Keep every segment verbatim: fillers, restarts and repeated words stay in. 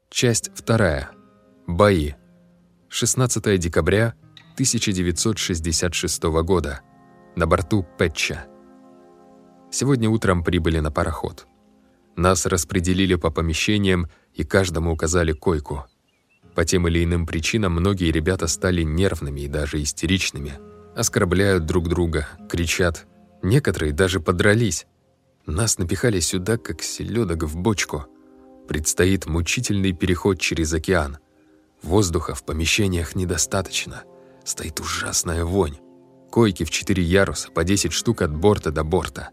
Часть вторая. Бои. шестнадцатое декабря тысяча девятьсот шестьдесят шестого года. На борту Петча. Сегодня утром прибыли на пароход. Нас распределили по помещениям и каждому указали койку. По тем или иным причинам многие ребята стали нервными и даже истеричными. Оскорбляют друг друга, кричат. Некоторые даже подрались. Нас напихали сюда, как селедок в бочку. Предстоит мучительный переход через океан. Воздуха в помещениях недостаточно. Стоит ужасная вонь. Койки в четыре яруса, по десять штук от борта до борта.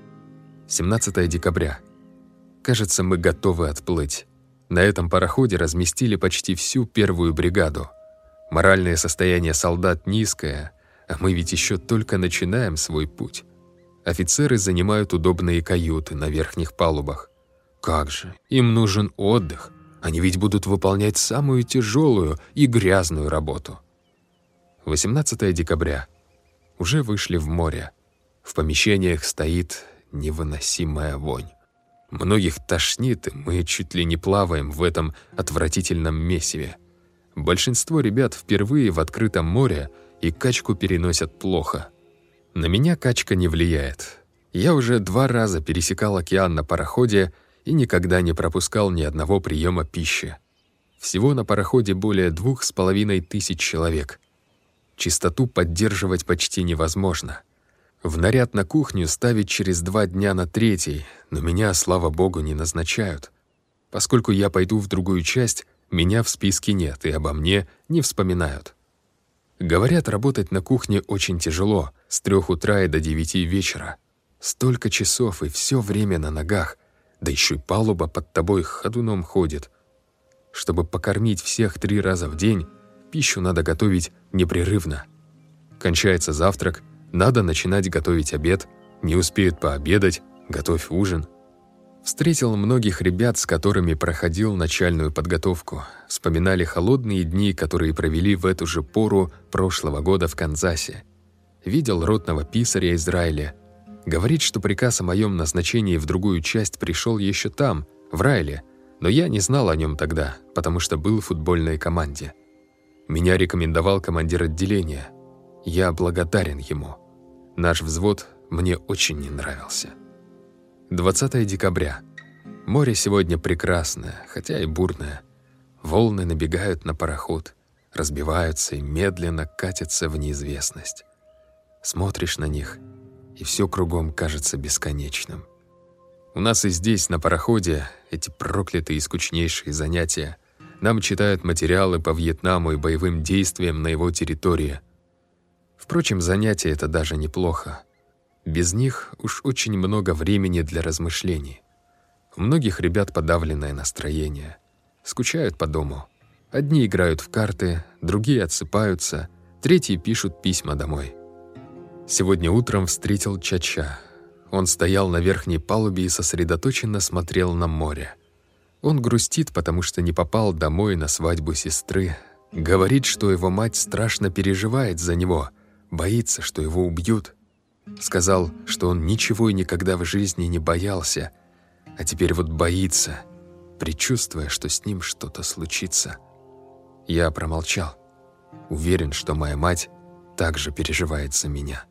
семнадцатое декабря. Кажется, мы готовы отплыть. На этом пароходе разместили почти всю первую бригаду. Моральное состояние солдат низкое, а мы ведь еще только начинаем свой путь. Офицеры занимают удобные каюты на верхних палубах. Как же, им нужен отдых. Они ведь будут выполнять самую тяжелую и грязную работу. восемнадцатое декабря. Уже вышли в море. В помещениях стоит невыносимая вонь. Многих тошнит, и мы чуть ли не плаваем в этом отвратительном месиве. Большинство ребят впервые в открытом море и качку переносят плохо. На меня качка не влияет. Я уже два раза пересекал океан на пароходе и никогда не пропускал ни одного приема пищи. Всего на пароходе более двух с половиной тысяч человек. Чистоту поддерживать почти невозможно. В наряд на кухню ставить через два дня на третий, но меня, слава богу, не назначают. Поскольку я пойду в другую часть, меня в списке нет и обо мне не вспоминают. Говорят, работать на кухне очень тяжело, с трех утра и до девяти вечера. Столько часов и все время на ногах, да еще и палуба под тобой ходуном ходит. Чтобы покормить всех три раза в день, пищу надо готовить непрерывно. Кончается завтрак, надо начинать готовить обед, не успеют пообедать, готовь ужин. Встретил многих ребят, с которыми проходил начальную подготовку. Вспоминали холодные дни, которые провели в эту же пору прошлого года в Канзасе. Видел ротного писаря Израиля. Говорит, что приказ о моем назначении в другую часть пришел еще там, в Райле, но я не знал о нем тогда, потому что был в футбольной команде. Меня рекомендовал командир отделения. Я благодарен ему. Наш взвод мне очень не нравился. двадцатое декабря. Море сегодня прекрасное, хотя и бурное. Волны набегают на пароход, разбиваются и медленно катятся в неизвестность. Смотришь на них, и все кругом кажется бесконечным. У нас и здесь, на пароходе, эти проклятые и скучнейшие занятия. Нам читают материалы по Вьетнаму и боевым действиям на его территории. Впрочем, занятия — это даже неплохо. Без них уж очень много времени для размышлений. У многих ребят подавленное настроение. Скучают по дому. Одни играют в карты, другие отсыпаются, третьи пишут письма домой. Сегодня утром встретил Чача. Он стоял на верхней палубе и сосредоточенно смотрел на море. Он грустит, потому что не попал домой на свадьбу сестры. Говорит, что его мать страшно переживает за него, боится, что его убьют. Сказал, что он ничего и никогда в жизни не боялся, а теперь вот боится, предчувствуя, что с ним что-то случится. Я промолчал. Уверен, что моя мать также переживает за меня.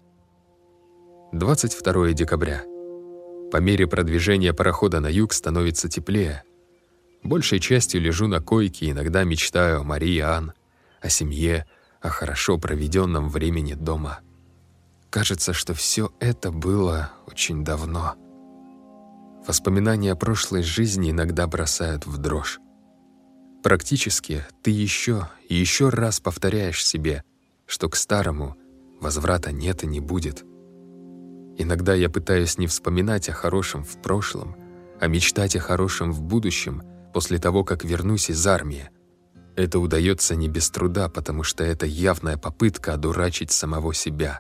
двадцать второе декабря. По мере продвижения парохода на юг становится теплее. Большей частью лежу на койке и иногда мечтаю о Марии Ан, о семье, о хорошо проведенном времени дома. Кажется, что все это было очень давно. Воспоминания о прошлой жизни иногда бросают в дрожь. Практически ты еще и еще раз повторяешь себе, что к старому возврата нет и не будет. Иногда я пытаюсь не вспоминать о хорошем в прошлом, а мечтать о хорошем в будущем после того, как вернусь из армии. Это удается не без труда, потому что это явная попытка одурачить самого себя.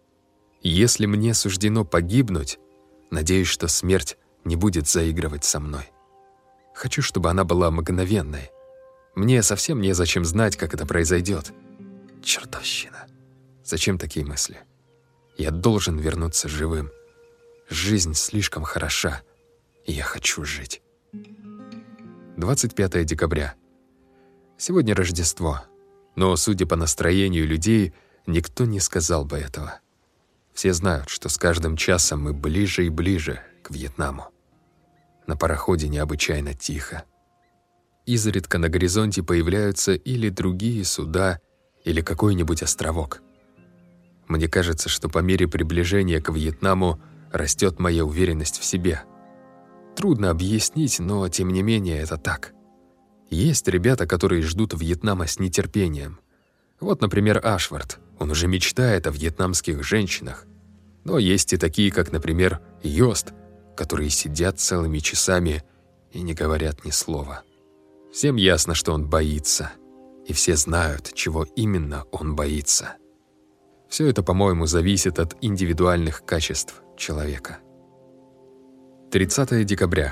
Если мне суждено погибнуть, надеюсь, что смерть не будет заигрывать со мной. Хочу, чтобы она была мгновенной. Мне совсем незачем знать, как это произойдет. Чертовщина. Зачем такие мысли? Я должен вернуться живым. Жизнь слишком хороша, и я хочу жить. двадцать пятое декабря. Сегодня Рождество, но, судя по настроению людей, никто не сказал бы этого. Все знают, что с каждым часом мы ближе и ближе к Вьетнаму. На пароходе необычайно тихо. Изредка на горизонте появляются или другие суда, или какой-нибудь островок. Мне кажется, что по мере приближения к Вьетнаму растет моя уверенность в себе. Трудно объяснить, но тем не менее это так. Есть ребята, которые ждут Вьетнама с нетерпением. Вот, например, Ашвард. Он уже мечтает о вьетнамских женщинах. Но есть и такие, как, например, Йост, которые сидят целыми часами и не говорят ни слова. Всем ясно, что он боится, и все знают, чего именно он боится. Все это, по-моему, зависит от индивидуальных качеств человека. тридцатое декабря.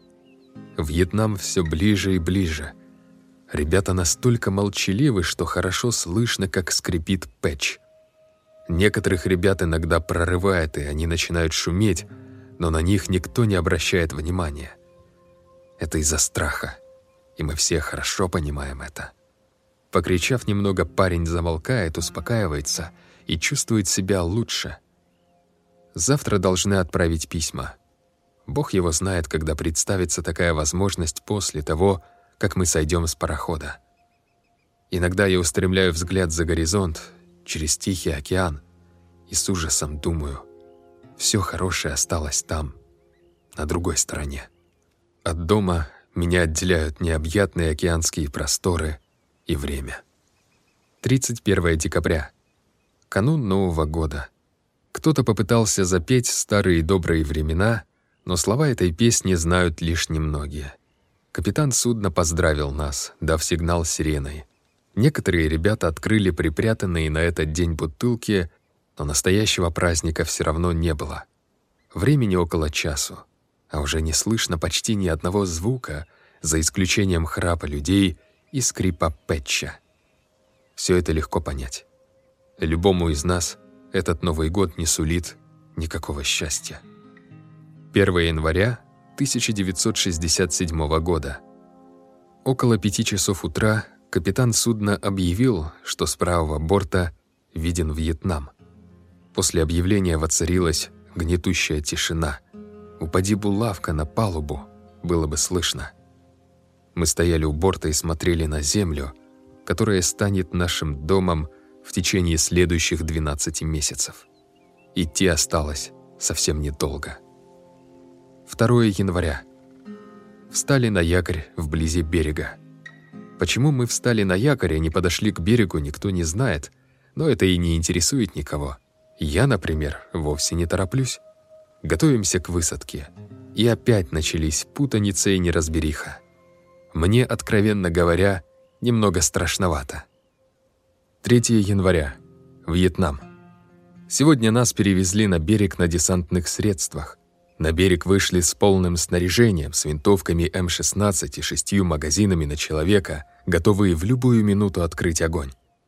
Вьетнам все ближе и ближе. Ребята настолько молчаливы, что хорошо слышно, как скрипит пэтч. Некоторых ребят иногда прорывает, и они начинают шуметь, но на них никто не обращает внимания. Это из-за страха, и мы все хорошо понимаем это. Покричав немного, парень замолкает, успокаивается и чувствует себя лучше. Завтра должны отправить письма. Бог его знает, когда представится такая возможность после того, как мы сойдем с парохода. Иногда я устремляю взгляд за горизонт, через Тихий океан, и с ужасом думаю, все хорошее осталось там, на другой стороне. От дома меня отделяют необъятные океанские просторы и время. тридцать первое декабря. Канун Нового года. Кто-то попытался запеть старые добрые времена, но слова этой песни знают лишь немногие. Капитан судна поздравил нас, дав сигнал сиреной. Некоторые ребята открыли припрятанные на этот день бутылки, но настоящего праздника все равно не было. Времени около часу, а уже не слышно почти ни одного звука, за исключением храпа людей и скрипа пэтча. Все это легко понять. Любому из нас этот Новый год не сулит никакого счастья. первое января тысяча девятьсот шестьдесят седьмого года. Около пяти часов утра капитан судна объявил, что с правого борта виден Вьетнам. После объявления воцарилась гнетущая тишина. Упади булавка на палубу, было бы слышно. Мы стояли у борта и смотрели на землю, которая станет нашим домом в течение следующих двенадцати месяцев. Идти осталось совсем недолго. второе января. Встали на якорь вблизи берега. Почему мы встали на якорь и не подошли к берегу, никто не знает, но это и не интересует никого. Я, например, вовсе не тороплюсь. Готовимся к высадке. И опять начались путаница и неразбериха. Мне, откровенно говоря, немного страшновато. третье января. Вьетнам. Сегодня нас перевезли на берег на десантных средствах. На берег вышли с полным снаряжением, с винтовками эм шестнадцать и шестью магазинами на человека, готовые в любую минуту открыть огонь.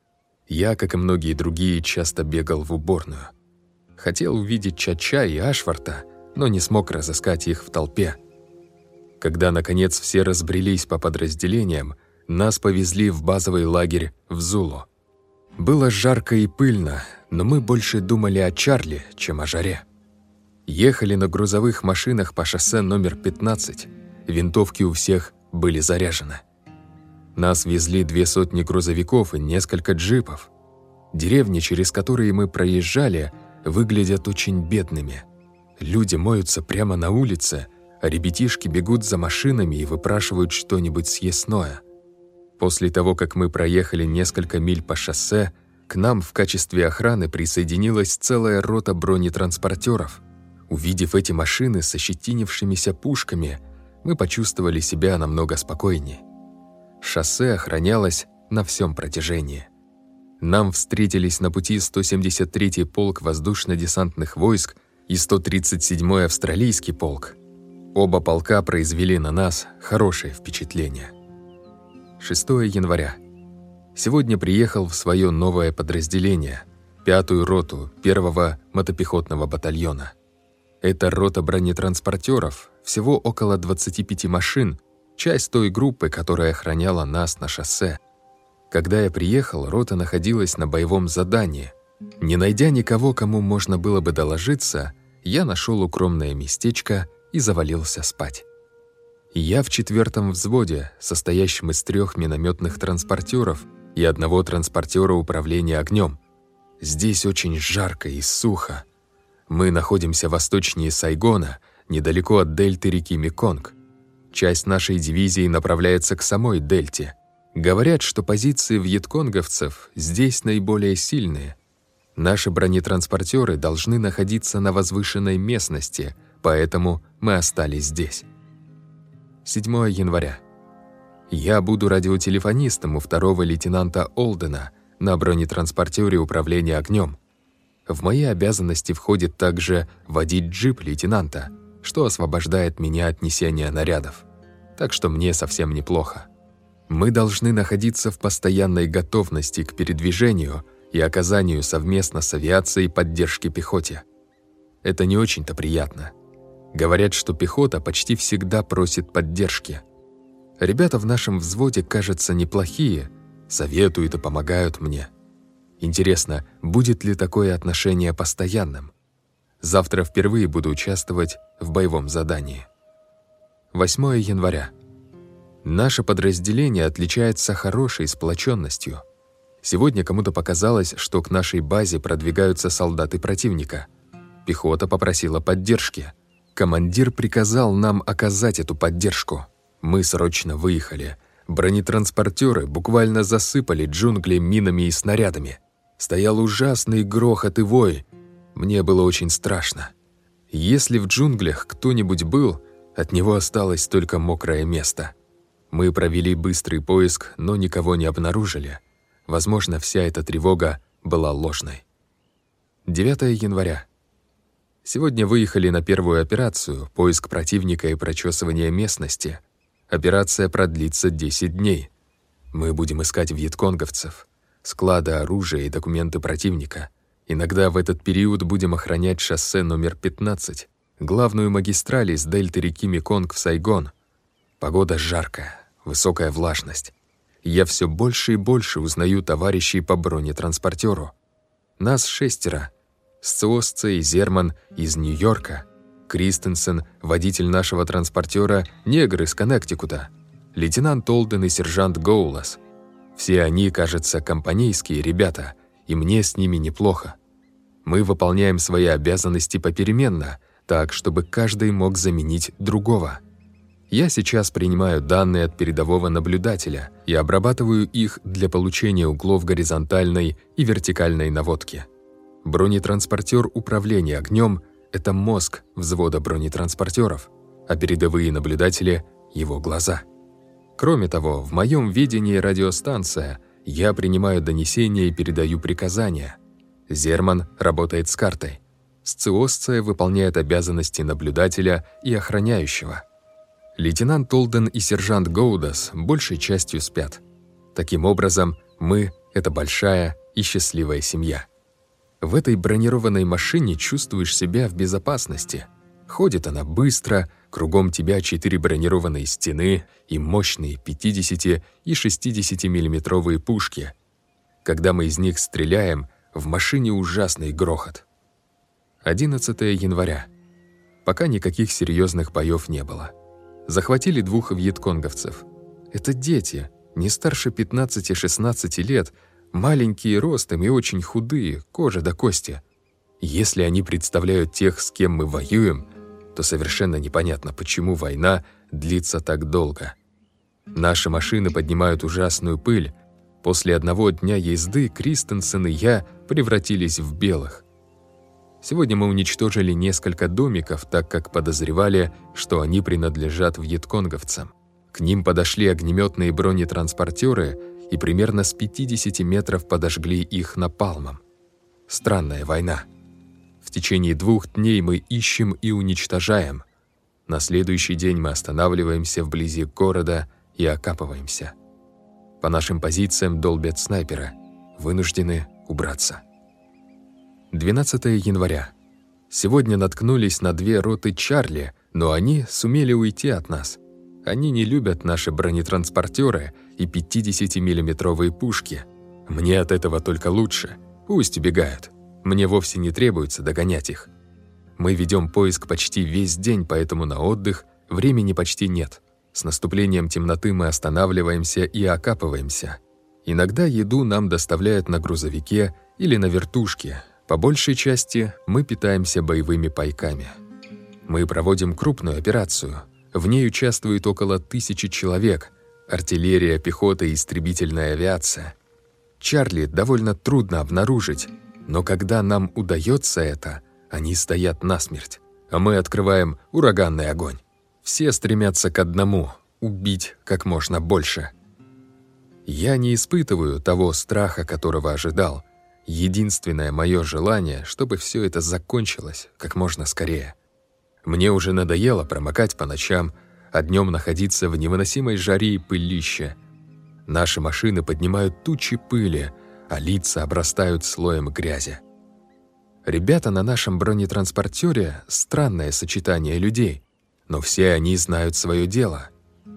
Я, как и многие другие, часто бегал в уборную. Хотел увидеть Чача и Ашварта, но не смог разыскать их в толпе. Когда, наконец, все разбрелись по подразделениям, нас повезли в базовый лагерь в Зулу. Было жарко и пыльно, но мы больше думали о Чарли, чем о жаре. Ехали на грузовых машинах по шоссе номер пятнадцать. Винтовки у всех были заряжены. Нас везли две сотни грузовиков и несколько джипов. Деревни, через которые мы проезжали, выглядят очень бедными. Люди моются прямо на улице, а ребятишки бегут за машинами и выпрашивают что-нибудь съестное. После того, как мы проехали несколько миль по шоссе, к нам в качестве охраны присоединилась целая рота бронетранспортеров. Увидев эти машины с ощетинившимися пушками, мы почувствовали себя намного спокойнее. Шоссе охранялось на всем протяжении. Нам встретились на пути сто семьдесят третий полк воздушно-десантных войск и сто тридцать седьмой австралийский полк. Оба полка произвели на нас хорошее впечатление. шестое января. Сегодня приехал в свое новое подразделение, пятую роту первого мотопехотного батальона. Это рота бронетранспортеров, всего около двадцати пяти машин, часть той группы, которая охраняла нас на шоссе. Когда я приехал, рота находилась на боевом задании. Не найдя никого, кому можно было бы доложиться, я нашел укромное местечко и завалился спать. Я в четвертом взводе, состоящем из трех минометных транспортеров и одного транспортера управления огнем. Здесь очень жарко и сухо. Мы находимся восточнее Сайгона, недалеко от дельты реки Меконг. Часть нашей дивизии направляется к самой дельте. Говорят, что позиции вьетконговцев здесь наиболее сильные. Наши бронетранспортеры должны находиться на возвышенной местности, поэтому мы остались здесь. седьмое января. Я буду радиотелефонистом у второго лейтенанта Олдена на бронетранспортере управления огнем. В мои обязанности входит также водить джип лейтенанта, что освобождает меня от несения нарядов. Так что мне совсем неплохо. Мы должны находиться в постоянной готовности к передвижению и оказанию совместно с авиацией поддержки пехоте. Это не очень-то приятно. Говорят, что пехота почти всегда просит поддержки. Ребята в нашем взводе, кажется, неплохие, советуют и помогают мне. Интересно, будет ли такое отношение постоянным? Завтра впервые буду участвовать в боевом задании. восьмое января. Наше подразделение отличается хорошей сплоченностью. Сегодня кому-то показалось, что к нашей базе продвигаются солдаты противника. Пехота попросила поддержки. Командир приказал нам оказать эту поддержку. Мы срочно выехали. Бронетранспортеры буквально засыпали джунгли минами и снарядами. Стоял ужасный грохот и вой. Мне было очень страшно. Если в джунглях кто-нибудь был, от него осталось только мокрое место. Мы провели быстрый поиск, но никого не обнаружили. Возможно, вся эта тревога была ложной. девятое января. Сегодня выехали на первую операцию, поиск противника и прочесывание местности. Операция продлится десять дней. Мы будем искать вьетконговцев, склады оружия и документы противника. Иногда в этот период будем охранять шоссе номер пятнадцать, главную магистраль из дельты реки Меконг в Сайгон. Погода жаркая, высокая влажность. Я все больше и больше узнаю товарищей по бронетранспортеру. Нас шестеро. Сциосца и Зерман из Нью-Йорка, Кристенсен, водитель нашего транспортера, негр из Коннектикута, лейтенант Олден и сержант Гоулас. Все они, кажется, компанейские ребята, и мне с ними неплохо. Мы выполняем свои обязанности попеременно, так, чтобы каждый мог заменить другого. Я сейчас принимаю данные от передового наблюдателя и обрабатываю их для получения углов горизонтальной и вертикальной наводки. Бронетранспортер управления огнем — это мозг взвода бронетранспортеров, а передовые наблюдатели — его глаза. Кроме того, в моем видении радиостанция, я принимаю донесения и передаю приказания. Зерман работает с картой. Сциосция выполняет обязанности наблюдателя и охраняющего. Лейтенант Олден и сержант Гоудас большей частью спят. Таким образом, мы — это большая и счастливая семья. В этой бронированной машине чувствуешь себя в безопасности. Ходит она быстро, кругом тебя четыре бронированные стены и мощные пятидесяти- и шестидесятимиллиметровые пушки. Когда мы из них стреляем, в машине ужасный грохот. одиннадцатое января. Пока никаких серьезных боев не было. Захватили двух вьетконговцев. Это дети, не старше пятнадцати-шестнадцати лет, маленькие ростом и очень худые, кожа до кости. Если они представляют тех, с кем мы воюем, то совершенно непонятно, почему война длится так долго. Наши машины поднимают ужасную пыль. После одного дня езды Кристенсен и я превратились в белых. Сегодня мы уничтожили несколько домиков, так как подозревали, что они принадлежат вьетконговцам. К ним подошли огнеметные бронетранспортеры и примерно с пятидесяти метров подожгли их напалмом. Странная война. В течение двух дней мы ищем и уничтожаем. На следующий день мы останавливаемся вблизи города и окапываемся. По нашим позициям долбят снайперы. Вынуждены убраться. двенадцатое января. Сегодня наткнулись на две роты Чарли, но они сумели уйти от нас. Они не любят наши бронетранспортеры и пятидесятимиллиметровые пушки. Мне от этого только лучше. Пусть убегают. Мне вовсе не требуется догонять их. Мы ведем поиск почти весь день, поэтому на отдых времени почти нет. С наступлением темноты мы останавливаемся и окапываемся. Иногда еду нам доставляют на грузовике или на вертушке. По большей части мы питаемся боевыми пайками. Мы проводим крупную операцию. В ней участвует около тысячи человек. Артиллерия, пехота и истребительная авиация. Чарли довольно трудно обнаружить, но когда нам удается это, они стоят насмерть, а мы открываем ураганный огонь. Все стремятся к одному — убить как можно больше. Я не испытываю того страха, которого ожидал. Единственное мое желание, чтобы все это закончилось как можно скорее. Мне уже надоело промокать по ночам, а днем находиться в невыносимой жаре и пылище. Наши машины поднимают тучи пыли, а лица обрастают слоем грязи. Ребята на нашем бронетранспортере — странное сочетание людей, но все они знают свое дело.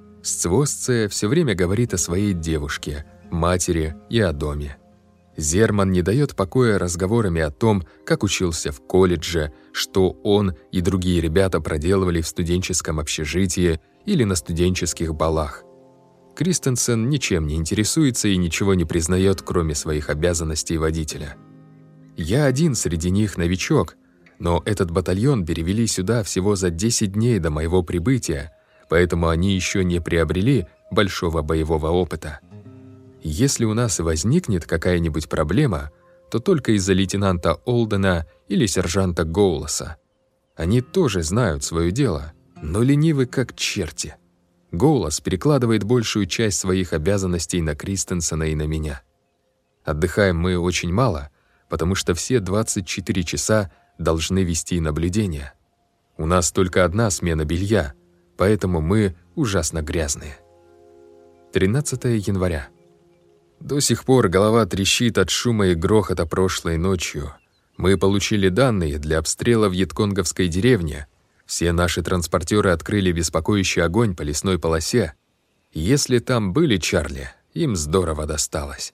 Сцвозце все время говорит о своей девушке, матери и о доме. Зерман не дает покоя разговорами о том, как учился в колледже, что он и другие ребята проделывали в студенческом общежитии или на студенческих балах. Кристенсен ничем не интересуется и ничего не признает, кроме своих обязанностей водителя. Я один среди них новичок, но этот батальон перевели сюда всего за десять дней до моего прибытия, поэтому они еще не приобрели большого боевого опыта. Если у нас возникнет какая-нибудь проблема, то только из-за лейтенанта Олдена или сержанта Гоуласа. Они тоже знают свое дело, но ленивы как черти. Гоулас перекладывает большую часть своих обязанностей на Кристенсена и на меня. Отдыхаем мы очень мало, потому что все двадцать четыре часа должны вести наблюдение. У нас только одна смена белья, поэтому мы ужасно грязные. тринадцатое января. До сих пор голова трещит от шума и грохота прошлой ночью. Мы получили данные для обстрела вьетконговской деревни. Все наши транспортеры открыли беспокоящий огонь по лесной полосе. Если там были Чарли, им здорово досталось.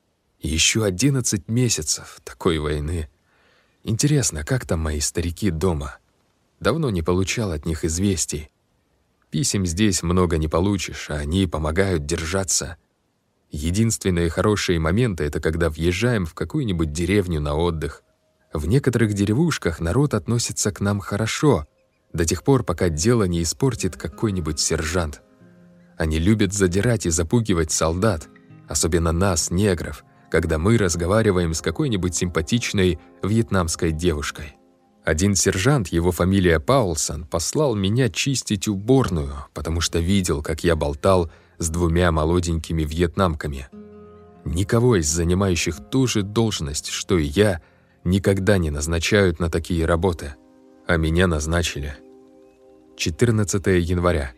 Еще одиннадцать месяцев такой войны. Интересно, как там мои старики дома? Давно не получал от них известий. Писем здесь много не получишь, а они помогают держаться. Единственные хорошие моменты — это когда въезжаем в какую-нибудь деревню на отдых. В некоторых деревушках народ относится к нам хорошо, до тех пор, пока дело не испортит какой-нибудь сержант. Они любят задирать и запугивать солдат, особенно нас, негров, когда мы разговариваем с какой-нибудь симпатичной вьетнамской девушкой. Один сержант, его фамилия Паулсон, послал меня чистить уборную, потому что видел, как я болтал с двумя молоденькими вьетнамками. Никого из занимающих ту же должность, что и я, никогда не назначают на такие работы, а меня назначили. четырнадцатое января.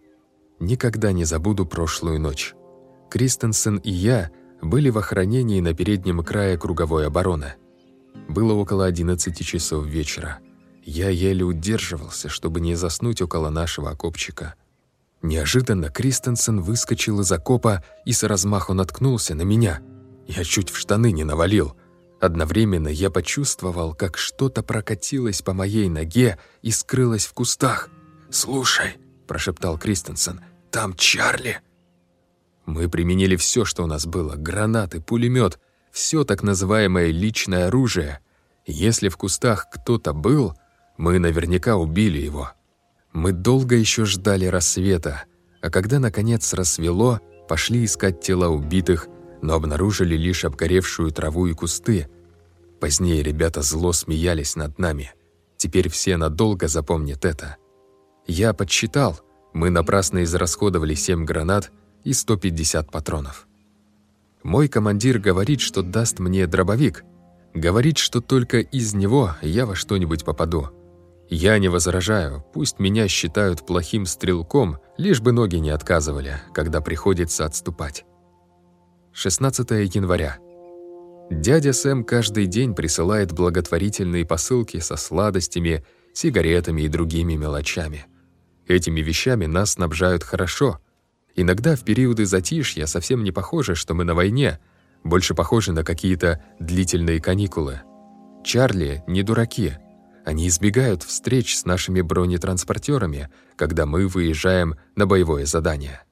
Никогда не забуду прошлую ночь. Кристенсен и я были в охранении на переднем крае круговой обороны. Было около одиннадцати часов вечера. Я еле удерживался, чтобы не заснуть около нашего окопчика. Неожиданно Кристенсен выскочил из окопа и с размаху наткнулся на меня. Я чуть в штаны не навалил. Одновременно я почувствовал, как что-то прокатилось по моей ноге и скрылось в кустах. «Слушай», — прошептал Кристенсен, — «там Чарли». Мы применили все, что у нас было — гранаты, пулемет, все так называемое личное оружие. Если в кустах кто-то был, мы наверняка убили его. Мы долго еще ждали рассвета, а когда наконец рассвело, пошли искать тела убитых, но обнаружили лишь обгоревшую траву и кусты. Позднее ребята зло смеялись над нами. Теперь все надолго запомнят это. Я подсчитал, мы напрасно израсходовали семь гранат и сто пятьдесят патронов. Мой командир говорит, что даст мне дробовик. Говорит, что только из него я во что-нибудь попаду. Я не возражаю, пусть меня считают плохим стрелком, лишь бы ноги не отказывали, когда приходится отступать. шестнадцатое января. Дядя Сэм каждый день присылает благотворительные посылки со сладостями, сигаретами и другими мелочами. Этими вещами нас снабжают хорошо. Иногда в периоды затишья совсем не похоже, что мы на войне, больше похоже на какие-то длительные каникулы. Чарли не дураки. Они избегают встреч с нашими бронетранспортерами, когда мы выезжаем на боевое задание.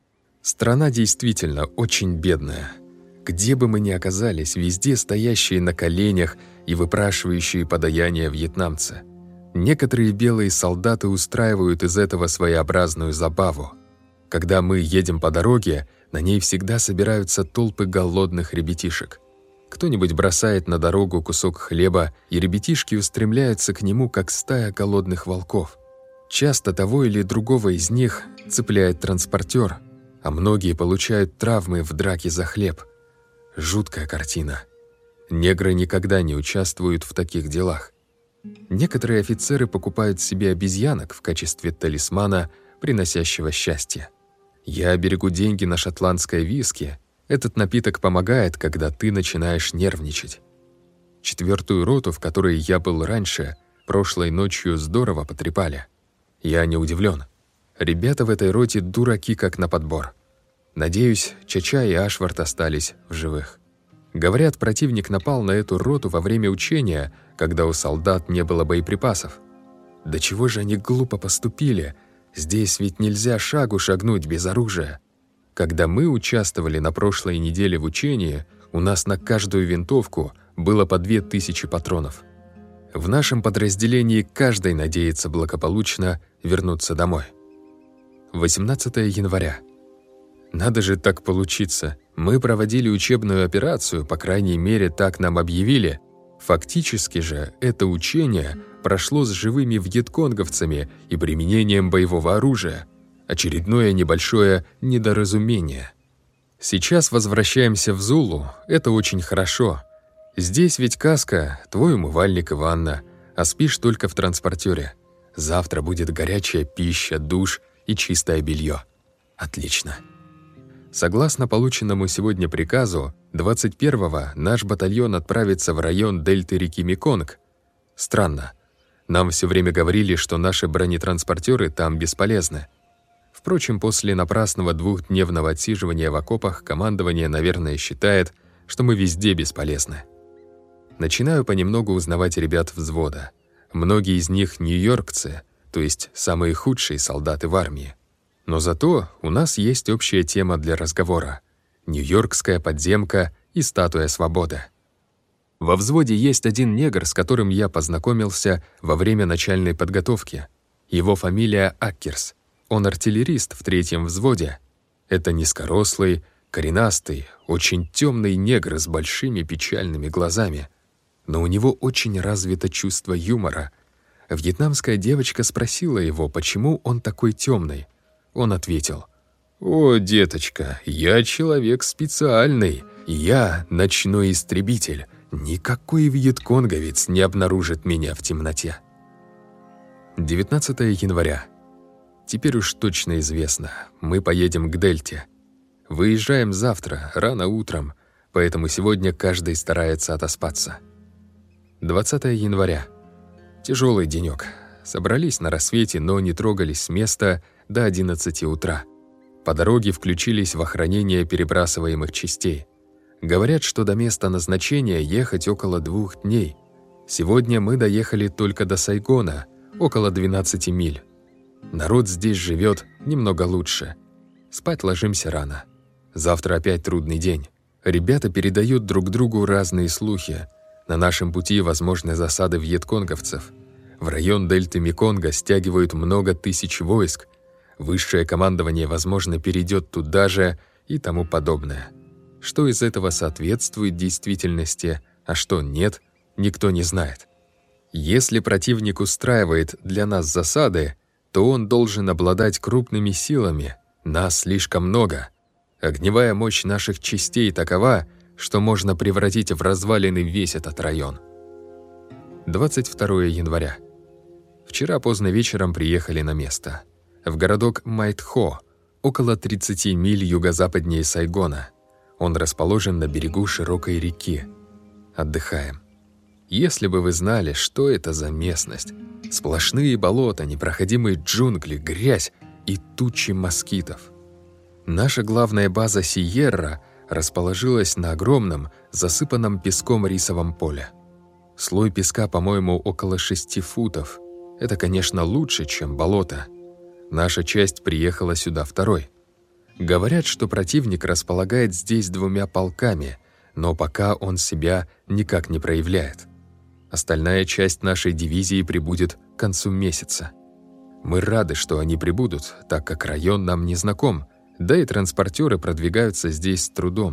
Страна действительно очень бедная. Где бы мы ни оказались, везде стоящие на коленях и выпрашивающие подаяние вьетнамцы. Некоторые белые солдаты устраивают из этого своеобразную забаву. Когда мы едем по дороге, на ней всегда собираются толпы голодных ребятишек. Кто-нибудь бросает на дорогу кусок хлеба, и ребятишки устремляются к нему, как стая голодных волков. Часто того или другого из них цепляет транспортер, а многие получают травмы в драке за хлеб. Жуткая картина. Негры никогда не участвуют в таких делах. Некоторые офицеры покупают себе обезьянок в качестве талисмана, приносящего счастье. Я берегу деньги на шотландское виски. Этот напиток помогает, когда ты начинаешь нервничать. Четвертую роту, в которой я был раньше, прошлой ночью здорово потрепали. Я не удивлен. Ребята в этой роте дураки как на подбор. Надеюсь, Чача и Ашвард остались в живых. Говорят, противник напал на эту роту во время учения, когда у солдат не было боеприпасов. Да чего же они глупо поступили? Здесь ведь нельзя шагу шагнуть без оружия. Когда мы участвовали на прошлой неделе в учении, у нас на каждую винтовку было по две тысячи патронов. В нашем подразделении каждый надеется благополучно вернуться домой. восемнадцатое января. Надо же так получиться. Мы проводили учебную операцию, по крайней мере, так нам объявили. Фактически же это учение прошло с живыми вьетконговцами и применением боевого оружия. Очередное небольшое недоразумение. Сейчас возвращаемся в Зулу, это очень хорошо. Здесь ведь каска, твой умывальник и ванна, а спишь только в транспортере. Завтра будет горячая пища, душ и чистое белье. Отлично. Согласно полученному сегодня приказу, двадцать первого наш батальон отправится в район дельты реки Меконг. Странно. Нам все время говорили, что наши бронетранспортеры там бесполезны. Впрочем, после напрасного двухдневного отсиживания в окопах командование, наверное, считает, что мы везде бесполезны. Начинаю понемногу узнавать ребят взвода. Многие из них нью-йоркцы, то есть самые худшие солдаты в армии. Но зато у нас есть общая тема для разговора — нью-йоркская подземка и статуя свободы. Во взводе есть один негр, с которым я познакомился во время начальной подготовки. Его фамилия Аккерс. Он артиллерист в третьем взводе. Это низкорослый, коренастый, очень темный негр с большими печальными глазами. Но у него очень развито чувство юмора. Вьетнамская девочка спросила его, почему он такой темный. Он ответил: «О, деточка, я человек специальный, я ночной истребитель. Никакой вьетконговец не обнаружит меня в темноте». девятнадцатое января. Теперь уж точно известно, мы поедем к Дельте. Выезжаем завтра, рано утром, поэтому сегодня каждый старается отоспаться. двадцатое января. Тяжелый денек. Собрались на рассвете, но не трогались с места до одиннадцати утра. По дороге включились в охранение перебрасываемых частей. Говорят, что до места назначения ехать около двух дней. Сегодня мы доехали только до Сайгона, около двенадцати миль. Народ здесь живет немного лучше. Спать ложимся рано. Завтра опять трудный день. Ребята передают друг другу разные слухи. На нашем пути возможны засады вьетконговцев. В район дельты Меконга стягивают много тысяч войск. Высшее командование, возможно, перейдет туда же и тому подобное. Что из этого соответствует действительности, а что нет, никто не знает. Если противник устраивает для нас засады, то он должен обладать крупными силами. Нас слишком много. Огневая мощь наших частей такова, что можно превратить в развалины весь этот район. двадцать второе января. Вчера поздно вечером приехали на место. В городок Майтхо, около тридцати миль юго-западнее Сайгона. Он расположен на берегу широкой реки. Отдыхаем. Если бы вы знали, что это за местность. Сплошные болота, непроходимые джунгли, грязь и тучи москитов. Наша главная база Сиерра расположилась на огромном, засыпанном песком рисовом поле. Слой песка, по-моему, около шести футов. Это, конечно, лучше, чем болото. Наша часть приехала сюда второй. Говорят, что противник располагает здесь двумя полками, но пока он себя никак не проявляет. Остальная часть нашей дивизии прибудет к концу месяца. Мы рады, что они прибудут, так как район нам не знаком, да и транспортеры продвигаются здесь с трудом.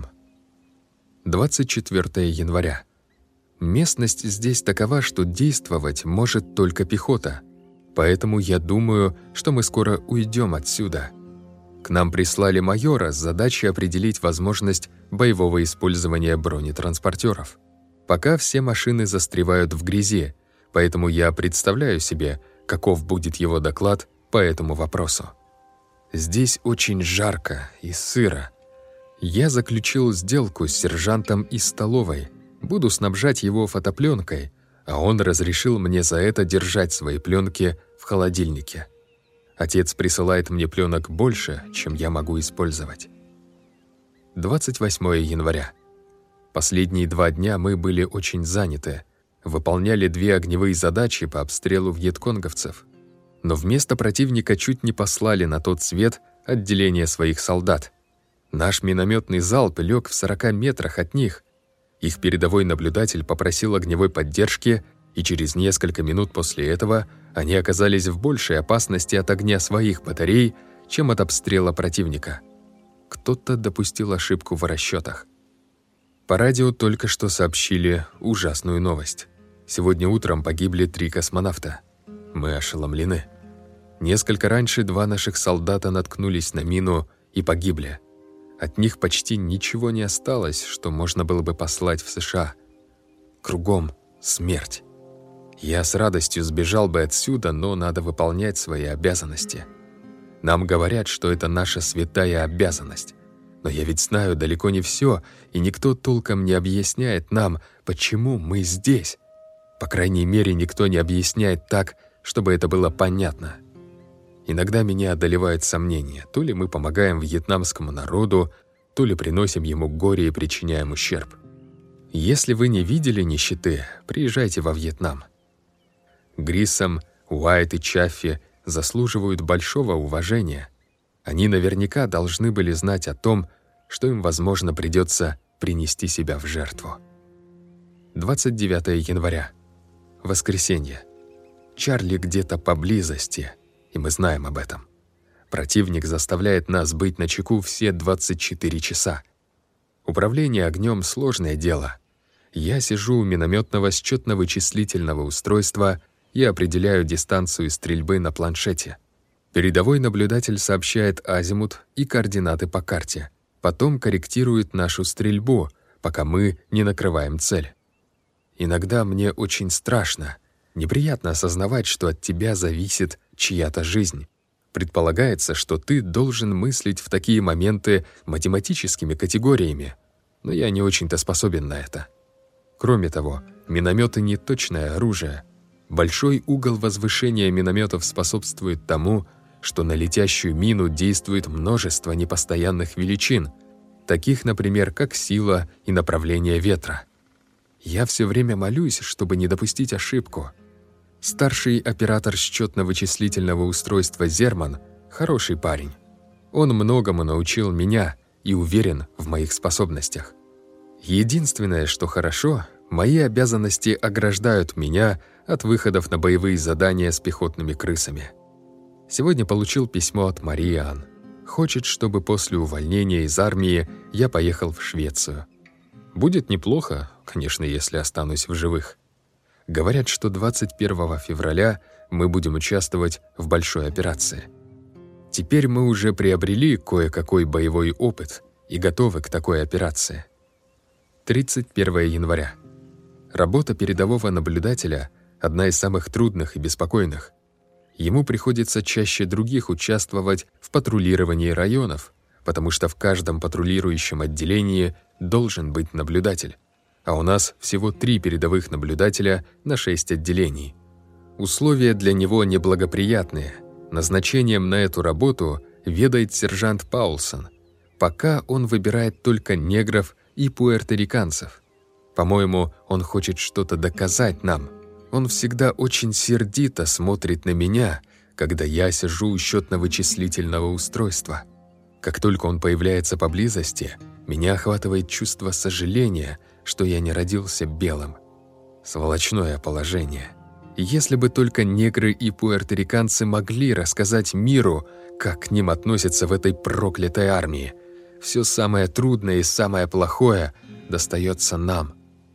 двадцать четвёртого января. Местность здесь такова, что действовать может только пехота, поэтому я думаю, что мы скоро уйдем отсюда. К нам прислали майора с задачей определить возможность боевого использования бронетранспортеров. Пока все машины застревают в грязи, поэтому я представляю себе, каков будет его доклад по этому вопросу. Здесь очень жарко и сыро. Я заключил сделку с сержантом из столовой. Буду снабжать его фотопленкой, а он разрешил мне за это держать свои пленки в холодильнике. Отец присылает мне пленок больше, чем я могу использовать. двадцать восьмого января. Последние два дня мы были очень заняты, выполняли две огневые задачи по обстрелу вьетконговцев. Но вместо противника чуть не послали на тот свет отделение своих солдат. Наш минометный залп лег в сорока метрах от них. Их передовой наблюдатель попросил огневой поддержки, и через несколько минут после этого они оказались в большей опасности от огня своих батарей, чем от обстрела противника. Кто-то допустил ошибку в расчетах. По радио только что сообщили ужасную новость. Сегодня утром погибли три космонавта. Мы ошеломлены. Несколько раньше два наших солдата наткнулись на мину и погибли. От них почти ничего не осталось, что можно было бы послать в США. Кругом смерть. Я с радостью сбежал бы отсюда, но надо выполнять свои обязанности. Нам говорят, что это наша святая обязанность. Но я ведь знаю далеко не все, и никто толком не объясняет нам, почему мы здесь. По крайней мере, никто не объясняет так, чтобы это было понятно. Иногда меня одолевают сомнения, то ли мы помогаем вьетнамскому народу, то ли приносим ему горе и причиняем ущерб. Если вы не видели нищеты, приезжайте во Вьетнам. Гриссом, Уайт и Чаффи заслуживают большого уважения. Они наверняка должны были знать о том, что им, возможно, придется принести себя в жертву. двадцать девятого января. Воскресенье. Чарли где-то поблизости, и мы знаем об этом. Противник заставляет нас быть начеку все двадцать четыре часа. Управление огнем — сложное дело. Я сижу у минометного счетно-вычислительного устройства и определяю дистанцию стрельбы на планшете. Передовой наблюдатель сообщает азимут и координаты по карте. Потом корректирует нашу стрельбу, пока мы не накрываем цель. Иногда мне очень страшно. Неприятно осознавать, что от тебя зависит чья-то жизнь. Предполагается, что ты должен мыслить в такие моменты математическими категориями, но я не очень-то способен на это. Кроме того, минометы — не точное оружие. Большой угол возвышения минометов способствует тому, что на летящую мину действует множество непостоянных величин, таких, например, как сила и направление ветра. Я все время молюсь, чтобы не допустить ошибку. Старший оператор счетно-вычислительного устройства Зерман — хороший парень. Он многому научил меня и уверен в моих способностях. Единственное, что хорошо, мои обязанности ограждают меня от выходов на боевые задания с пехотными крысами. Сегодня получил письмо от Марии Ан. Хочет, чтобы после увольнения из армии я поехал в Швецию. Будет неплохо, конечно, если останусь в живых. Говорят, что двадцать первого февраля мы будем участвовать в большой операции. Теперь мы уже приобрели кое-какой боевой опыт и готовы к такой операции. тридцать первого января. Работа передового наблюдателя – одна из самых трудных и беспокойных. Ему приходится чаще других участвовать в патрулировании районов, потому что в каждом патрулирующем отделении должен быть наблюдатель. а у нас всего три передовых наблюдателя на шесть отделений. Условия для него неблагоприятные. Назначением на эту работу ведает сержант Паулсон. Пока он выбирает только негров и пуэрториканцев. По-моему, он хочет что-то доказать нам. Он всегда очень сердито смотрит на меня, когда я сижу у счетно-вычислительного устройства. Как только он появляется поблизости, меня охватывает чувство сожаления, что я не родился белым. Сволочное положение. Если бы только негры и пуэрториканцы могли рассказать миру, как к ним относятся в этой проклятой армии, все самое трудное и самое плохое достается нам.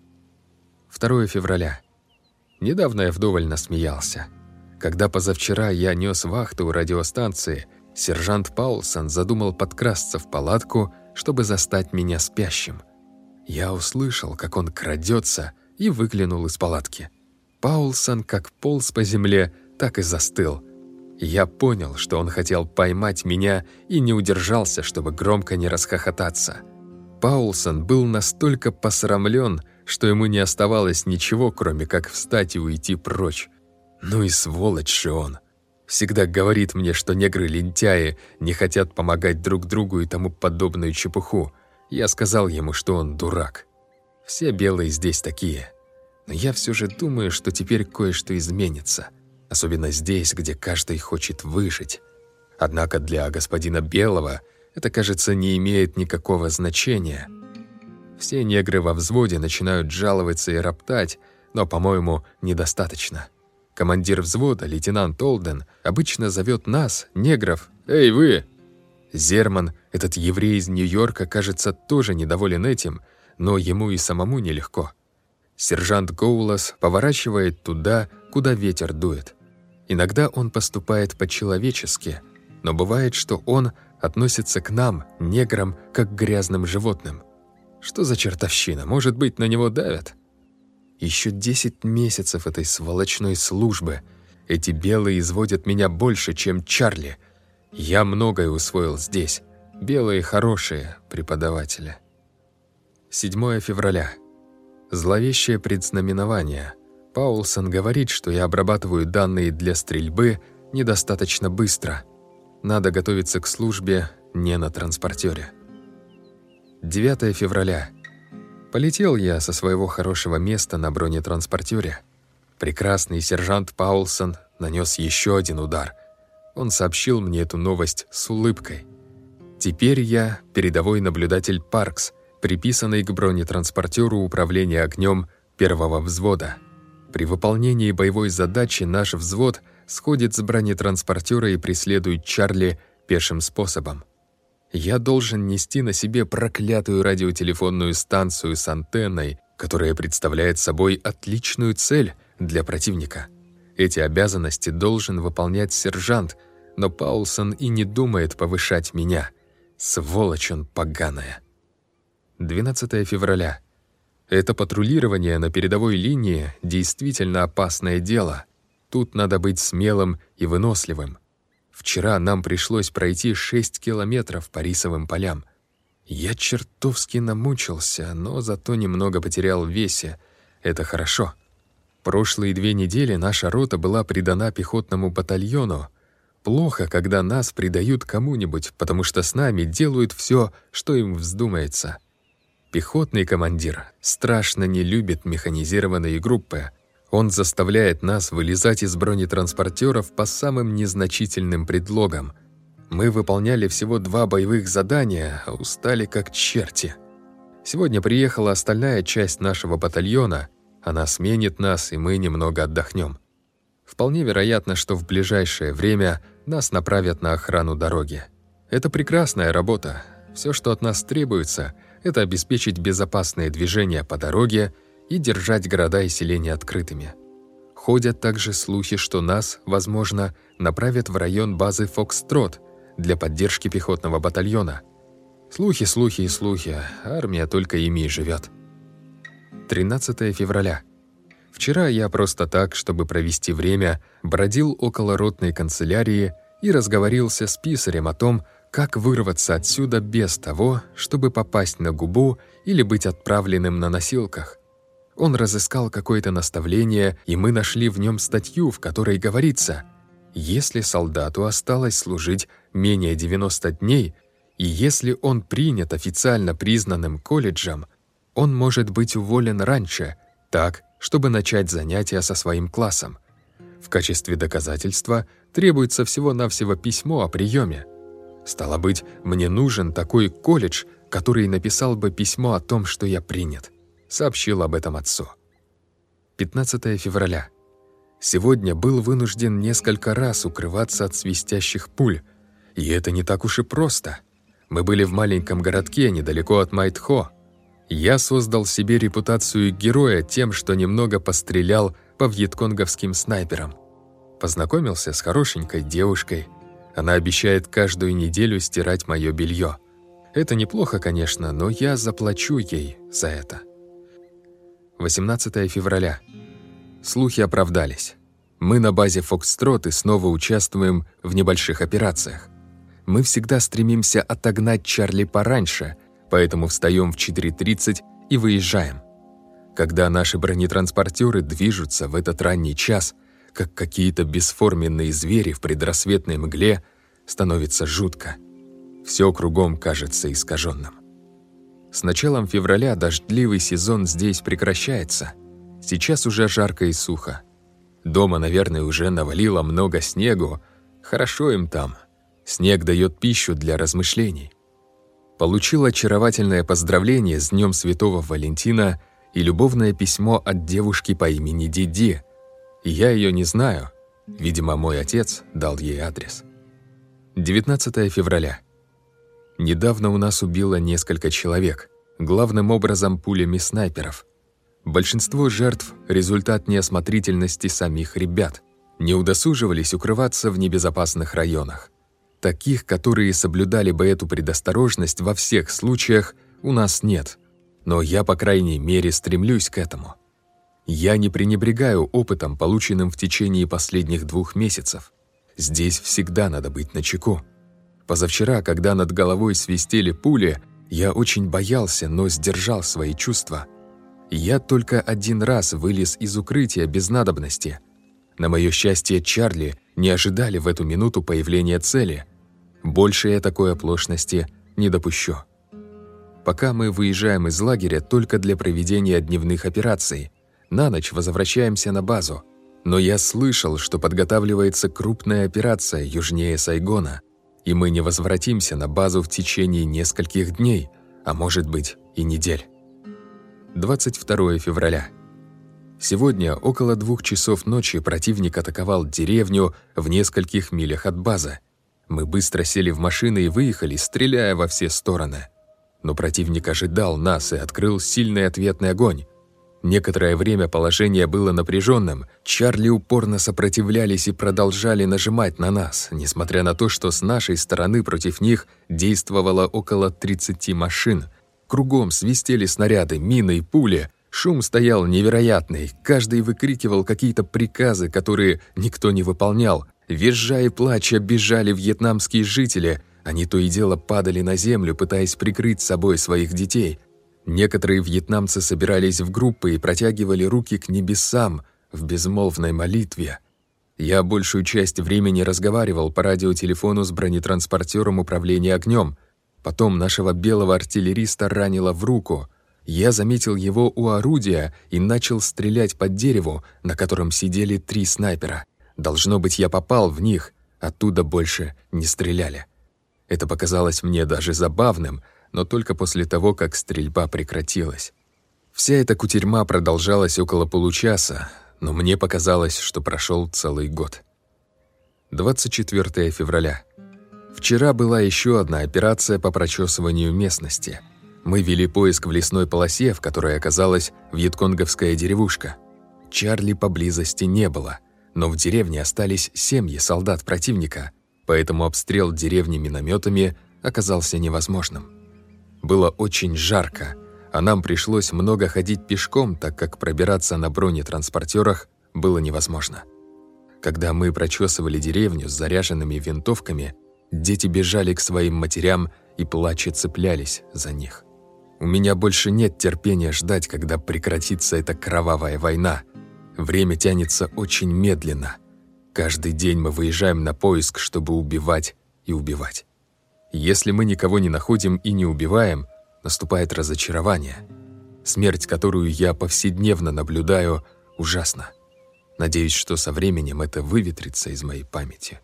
второе февраля. Недавно я вдоволь насмеялся. Когда позавчера я нес вахту у радиостанции, сержант Паулсон задумал подкрасться в палатку, чтобы застать меня спящим. Я услышал, как он крадется, и выглянул из палатки. Паулсон как полз по земле, так и застыл. Я понял, что он хотел поймать меня и не удержался, чтобы громко не расхохотаться. Паулсон был настолько посрамлен, что ему не оставалось ничего, кроме как встать и уйти прочь. Ну и сволочь же он. Всегда говорит мне, что негры-лентяи не хотят помогать друг другу и тому подобную чепуху. Я сказал ему, что он дурак. Все белые здесь такие. Но я все же думаю, что теперь кое-что изменится. Особенно здесь, где каждый хочет выжить. Однако для господина Белого это, кажется, не имеет никакого значения. Все негры во взводе начинают жаловаться и роптать, но, по-моему, недостаточно. Командир взвода, лейтенант Олден, обычно зовет нас, негров, «Эй, вы!». Зерман, этот еврей из Нью-Йорка, кажется, тоже недоволен этим, но ему и самому нелегко. Сержант Гоулас поворачивает туда, куда ветер дует. Иногда он поступает по-человечески, но бывает, что он относится к нам, неграм, как к грязным животным. Что за чертовщина? Может быть, на него давят? Еще десять месяцев этой сволочной службы. Эти белые изводят меня больше, чем Чарли. Я многое усвоил здесь. Белые хорошие преподаватели. седьмое февраля. Зловещее предзнаменование. Паулсон говорит, что я обрабатываю данные для стрельбы недостаточно быстро. Надо готовиться к службе не на транспортере. девятое февраля. Полетел я со своего хорошего места на бронетранспортере. Прекрасный сержант Паулсон нанес еще один удар. Он сообщил мне эту новость с улыбкой. Теперь я передовой наблюдатель Паркс, приписанный к бронетранспортеру управления огнем первого взвода. При выполнении боевой задачи наш взвод сходит с бронетранспортера и преследует Чарли пешим способом. Я должен нести на себе проклятую радиотелефонную станцию с антенной, которая представляет собой отличную цель для противника. Эти обязанности должен выполнять сержант, но Паулсон и не думает повышать меня. Сволочь он поганая. двенадцатое февраля. Это патрулирование на передовой линии действительно опасное дело. Тут надо быть смелым и выносливым. Вчера нам пришлось пройти шесть километров по рисовым полям. Я чертовски намучился, но зато немного потерял в весе. Это хорошо. Прошлые две недели наша рота была придана пехотному батальону. Плохо, когда нас придают кому-нибудь, потому что с нами делают все, что им вздумается. Пехотный командир страшно не любит механизированные группы. Он заставляет нас вылезать из бронетранспортеров по самым незначительным предлогам. Мы выполняли всего два боевых задания, а устали как черти. Сегодня приехала остальная часть нашего батальона. Она сменит нас, и мы немного отдохнем. Вполне вероятно, что в ближайшее время нас направят на охрану дороги. Это прекрасная работа. Все, что от нас требуется, это обеспечить безопасное движение по дороге и держать города и селения открытыми. Ходят также слухи, что нас, возможно, направят в район базы «Фокстрот» для поддержки пехотного батальона. Слухи, слухи и слухи. Армия только ими и живет. тринадцатое февраля. Вчера я просто так, чтобы провести время, бродил около ротной канцелярии и разговорился с писарем о том, как вырваться отсюда без того, чтобы попасть на губу или быть отправленным на носилках. Он разыскал какое-то наставление, и мы нашли в нем статью, в которой говорится: если солдату осталось служить менее девяноста дней, и если он принят официально признанным колледжем, он может быть уволен раньше, так, чтобы начать занятия со своим классом. В качестве доказательства требуется всего-навсего письмо о приеме. Стало быть, мне нужен такой колледж, который написал бы письмо о том, что я принят. Сообщил об этом отцу. пятнадцатое февраля. Сегодня был вынужден несколько раз укрываться от свистящих пуль. И это не так уж и просто. Мы были в маленьком городке недалеко от Майтхо. Я создал себе репутацию героя тем, что немного пострелял по вьетконговским снайперам. Познакомился с хорошенькой девушкой. Она обещает каждую неделю стирать мое белье. Это неплохо, конечно, но я заплачу ей за это. восемнадцатое февраля. Слухи оправдались. Мы на базе «Фокстрот» и снова участвуем в небольших операциях. Мы всегда стремимся отогнать Чарли пораньше, поэтому встаем в четыре тридцать и выезжаем. Когда наши бронетранспортеры движутся в этот ранний час, как какие-то бесформенные звери в предрассветной мгле, становится жутко. Все кругом кажется искаженным. С началом февраля дождливый сезон здесь прекращается. Сейчас уже жарко и сухо. Дома, наверное, уже навалило много снегу. Хорошо им там. Снег дает пищу для размышлений. Получил очаровательное поздравление с Днем Святого Валентина и любовное письмо от девушки по имени Диди. Я ее не знаю. Видимо, мой отец дал ей адрес. девятнадцатое февраля. Недавно у нас убило несколько человек, главным образом пулями снайперов. Большинство жертв – результат неосмотрительности самих ребят. Не удосуживались укрываться в небезопасных районах. Таких, которые соблюдали бы эту предосторожность во всех случаях, у нас нет. Но я, по крайней мере, стремлюсь к этому. Я не пренебрегаю опытом, полученным в течение последних двух месяцев. Здесь всегда надо быть начеку. Позавчера, когда над головой свистели пули, я очень боялся, но сдержал свои чувства. Я только один раз вылез из укрытия без надобности. На мое счастье, Чарли не ожидали в эту минуту появления цели. Больше я такой оплошности не допущу. Пока мы выезжаем из лагеря только для проведения дневных операций. На ночь возвращаемся на базу. Но я слышал, что подготавливается крупная операция южнее Сайгона, и мы не возвратимся на базу в течение нескольких дней, а может быть и недель. двадцать второе февраля. Сегодня около двух часов ночи противник атаковал деревню в нескольких милях от базы. Мы быстро сели в машины и выехали, стреляя во все стороны. Но противник ожидал нас и открыл сильный ответный огонь. Некоторое время положение было напряженным, Чарли упорно сопротивлялись и продолжали нажимать на нас, несмотря на то, что с нашей стороны против них действовало около тридцати машин. Кругом свистели снаряды, мины и пули. Шум стоял невероятный, каждый выкрикивал какие-то приказы, которые никто не выполнял. Визжа и плача бежали вьетнамские жители, они то и дело падали на землю, пытаясь прикрыть собой своих детей. Некоторые вьетнамцы собирались в группы и протягивали руки к небесам в безмолвной молитве. Я большую часть времени разговаривал по радиотелефону с бронетранспортером управления огнем. Потом нашего белого артиллериста ранило в руку. Я заметил его у орудия и начал стрелять по дереву, на котором сидели три снайпера. Должно быть, я попал в них, оттуда больше не стреляли. Это показалось мне даже забавным, но только после того, как стрельба прекратилась. Вся эта кутерьма продолжалась около получаса, но мне показалось, что прошел целый год. двадцать четвёртое февраля. Вчера была еще одна операция по прочесыванию местности. Мы вели поиск в лесной полосе, в которой оказалась вьетконговская деревушка. Чарли поблизости не было, но в деревне остались семьи солдат противника, поэтому обстрел деревни минометами оказался невозможным. Было очень жарко, а нам пришлось много ходить пешком, так как пробираться на бронетранспортерах было невозможно. Когда мы прочесывали деревню с заряженными винтовками, дети бежали к своим матерям и плача цеплялись за них. У меня больше нет терпения ждать, когда прекратится эта кровавая война. Время тянется очень медленно. Каждый день мы выезжаем на поиск, чтобы убивать и убивать. Если мы никого не находим и не убиваем, наступает разочарование. Смерть, которую я повседневно наблюдаю, ужасна. Надеюсь, что со временем это выветрится из моей памяти.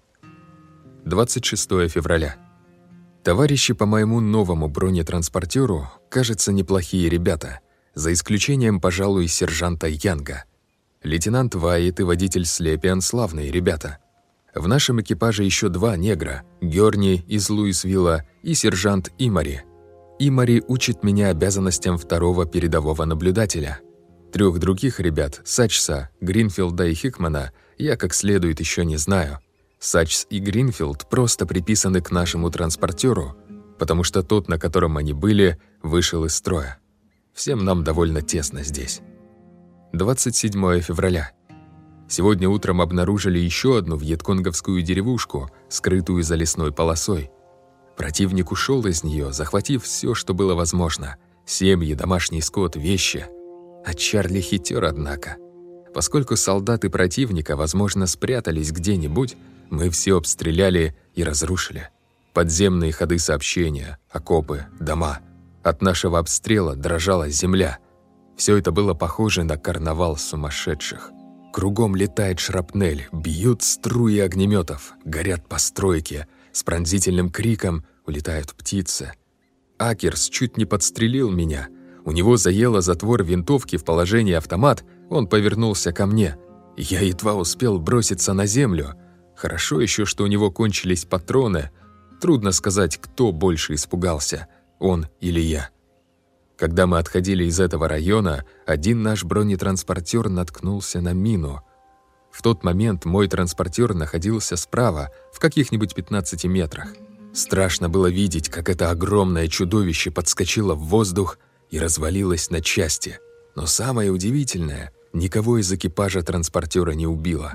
двадцать шестое февраля. Товарищи по моему новому бронетранспортеру, кажется, неплохие ребята, за исключением, пожалуй, сержанта Янга. Лейтенант Вайет и водитель Слепиан славные ребята. В нашем экипаже еще два негра, Гёрни из Луисвилла и сержант Имари. Имари учит меня обязанностям второго передового наблюдателя. Трех других ребят, Сачса, Гринфилда и Хикмана, я как следует еще не знаю. Сачс и Гринфилд просто приписаны к нашему транспортеру, потому что тот, на котором они были, вышел из строя. Всем нам довольно тесно здесь. двадцать седьмое февраля. Сегодня утром обнаружили еще одну вьетконговскую деревушку, скрытую за лесной полосой. Противник ушел из нее, захватив все, что было возможно: семьи, домашний скот, вещи. А Чарли хитер, однако. Поскольку солдаты противника, возможно, спрятались где-нибудь, мы все обстреляли и разрушили. Подземные ходы сообщения, окопы, дома. От нашего обстрела дрожала земля. Все это было похоже на карнавал сумасшедших. Кругом летает шрапнель, бьют струи огнеметов, горят постройки, с пронзительным криком улетают птицы. Акерс чуть не подстрелил меня. У него заело затвор винтовки в положении автомат, он повернулся ко мне. Я едва успел броситься на землю. Хорошо еще, что у него кончились патроны. Трудно сказать, кто больше испугался, он или я. Когда мы отходили из этого района, один наш бронетранспортер наткнулся на мину. В тот момент мой транспортер находился справа, в каких-нибудь пятнадцати метрах. Страшно было видеть, как это огромное чудовище подскочило в воздух и развалилось на части. Но самое удивительное, никого из экипажа транспортера не убило.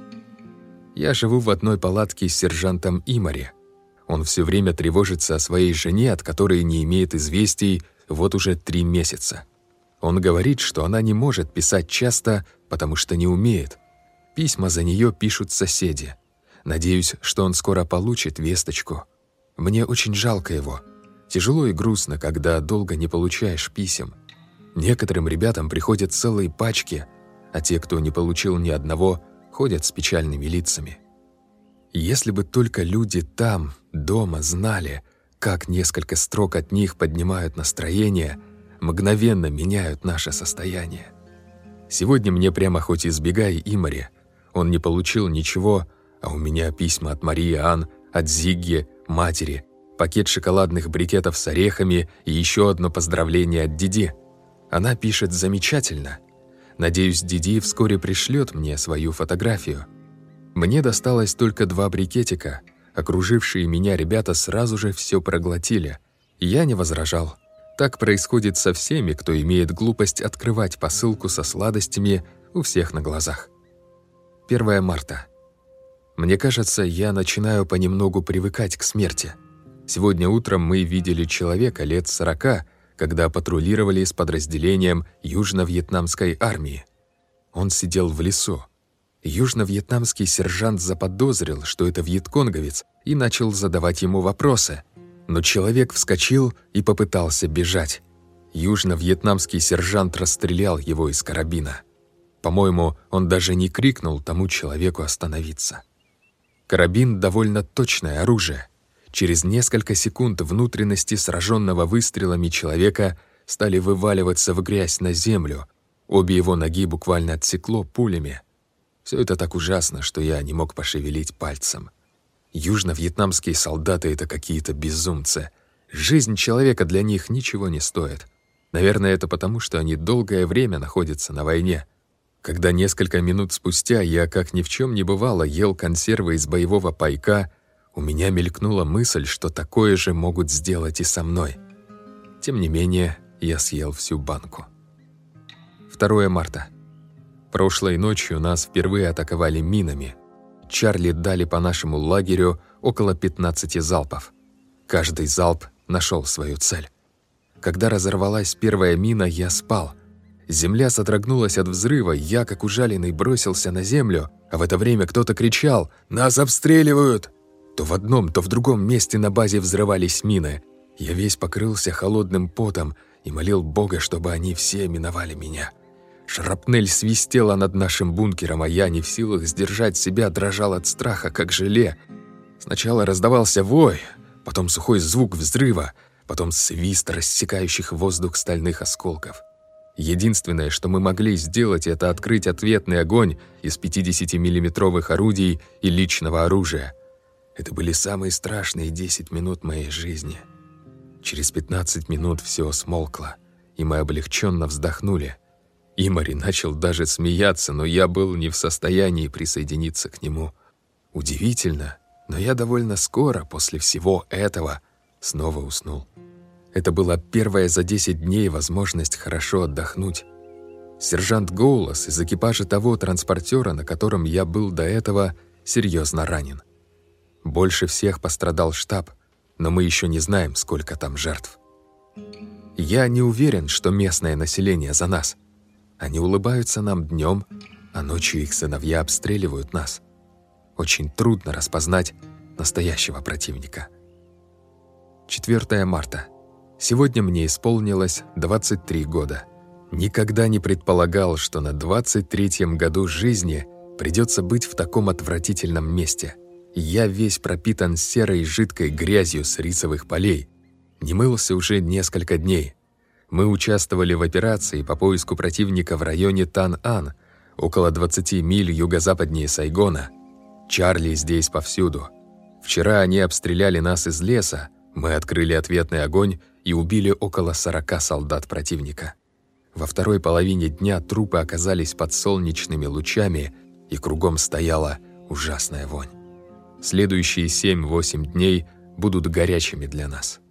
Я живу в одной палатке с сержантом Имари. Он все время тревожится о своей жене, от которой не имеет известий вот уже три месяца. Он говорит, что она не может писать часто, потому что не умеет. Письма за нее пишут соседи. Надеюсь, что он скоро получит весточку. Мне очень жалко его. Тяжело и грустно, когда долго не получаешь писем. Некоторым ребятам приходят целые пачки, а те, кто не получил ни одного, ходят с печальными лицами. Если бы только люди там, дома, знали, как несколько строк от них поднимают настроение, мгновенно меняют наше состояние. Сегодня мне прямо хоть избегай Имари. Он не получил ничего, а у меня письма от Марии Ан, от Зигги, матери, пакет шоколадных брикетов с орехами и еще одно поздравление от Диди. Она пишет замечательно. Надеюсь, Диди вскоре пришлет мне свою фотографию. Мне досталось только два брикетика. Окружившие меня ребята сразу же все проглотили. Я не возражал. Так происходит со всеми, кто имеет глупость открывать посылку со сладостями у всех на глазах. первое марта. Мне кажется, я начинаю понемногу привыкать к смерти. Сегодня утром мы видели человека лет сорока, когда патрулировали с подразделением южно-вьетнамской армии. Он сидел в лесу. Южно-вьетнамский сержант заподозрил, что это вьетконговец, и начал задавать ему вопросы. Но человек вскочил и попытался бежать. Южно-вьетнамский сержант расстрелял его из карабина. По-моему, он даже не крикнул тому человеку остановиться. Карабин — довольно точное оружие. Через несколько секунд внутренности сраженного выстрелами человека стали вываливаться в грязь на землю. Обе его ноги буквально отсекло пулями. Все это так ужасно, что я не мог пошевелить пальцем. Южно-вьетнамские солдаты — это какие-то безумцы. Жизнь человека для них ничего не стоит. Наверное, это потому, что они долгое время находятся на войне. Когда несколько минут спустя я, как ни в чем не бывало, ел консервы из боевого пайка, у меня мелькнула мысль, что такое же могут сделать и со мной. Тем не менее, я съел всю банку. второе марта. Прошлой ночью нас впервые атаковали минами. Чарли дали по нашему лагерю около пятнадцати залпов. Каждый залп нашел свою цель. Когда разорвалась первая мина, я спал. Земля содрогнулась от взрыва, я, как ужаленный, бросился на землю, а в это время кто-то кричал «Нас обстреливают!». То в одном, то в другом месте на базе взрывались мины. Я весь покрылся холодным потом и молил Бога, чтобы они все миновали меня. Шрапнель свистела над нашим бункером, а я, не в силах сдержать себя, дрожал от страха, как желе. Сначала раздавался вой, потом сухой звук взрыва, потом свист рассекающих воздух стальных осколков. Единственное, что мы могли сделать, это открыть ответный огонь из пятидесятимиллиметровых орудий и личного оружия. Это были самые страшные десять минут моей жизни. Через пятнадцать минут все смолкло, и мы облегченно вздохнули. Имари начал даже смеяться, но я был не в состоянии присоединиться к нему. Удивительно, но я довольно скоро после всего этого снова уснул. Это была первая за десять дней возможность хорошо отдохнуть. Сержант Гоулас из экипажа того транспортера, на котором я был до этого, серьезно ранен. Больше всех пострадал штаб, но мы еще не знаем, сколько там жертв. Я не уверен, что местное население за нас. Они улыбаются нам днем, а ночью их сыновья обстреливают нас. Очень трудно распознать настоящего противника. четвёртое марта. Сегодня мне исполнилось двадцать три года. Никогда не предполагал, что на двадцать третьем году жизни придется быть в таком отвратительном месте. Я весь пропитан серой жидкой грязью с рисовых полей. Не мылся уже несколько дней. Мы участвовали в операции по поиску противника в районе Тан-Ан, около двадцати миль юго-западнее Сайгона. Чарли здесь повсюду. Вчера они обстреляли нас из леса, мы открыли ответный огонь и убили около сорока солдат противника. Во второй половине дня трупы оказались под солнечными лучами, и кругом стояла ужасная вонь. Следующие семь-восемь дней будут горячими для нас.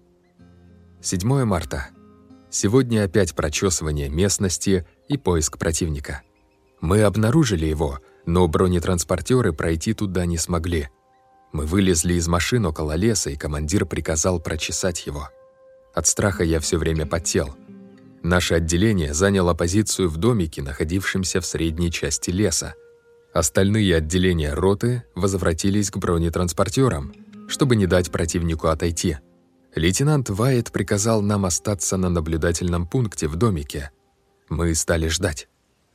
седьмое марта. Сегодня опять прочесывание местности и поиск противника. Мы обнаружили его, но бронетранспортеры пройти туда не смогли. Мы вылезли из машин около леса, и командир приказал прочесать его. От страха я все время потел. Наше отделение заняло позицию в домике, находившемся в средней части леса. Остальные отделения роты возвратились к бронетранспортерам, чтобы не дать противнику отойти. Лейтенант Вайет приказал нам остаться на наблюдательном пункте в домике. Мы стали ждать.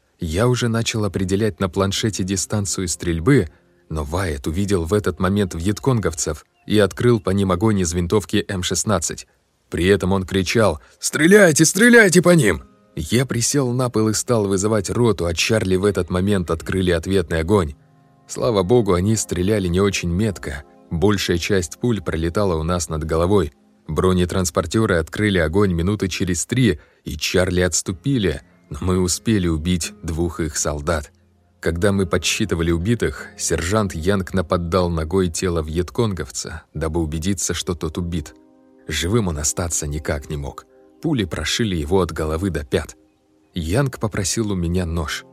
Я уже начал определять на планшете дистанцию стрельбы, но Вайет увидел в этот момент вьетконговцев и открыл по ним огонь из винтовки эм шестнадцать. При этом он кричал «Стреляйте, стреляйте по ним!». Я присел на пол и стал вызывать роту, а Чарли в этот момент открыли ответный огонь. Слава богу, они стреляли не очень метко. Большая часть пуль пролетала у нас над головой. Бронетранспортеры открыли огонь минуты через три, и Чарли отступили, но мы успели убить двух их солдат. Когда мы подсчитывали убитых, сержант Янг наподдал ногой тело вьетконговца, дабы убедиться, что тот убит. Живым он остаться никак не мог. Пули прошили его от головы до пят. Янг попросил у меня нож.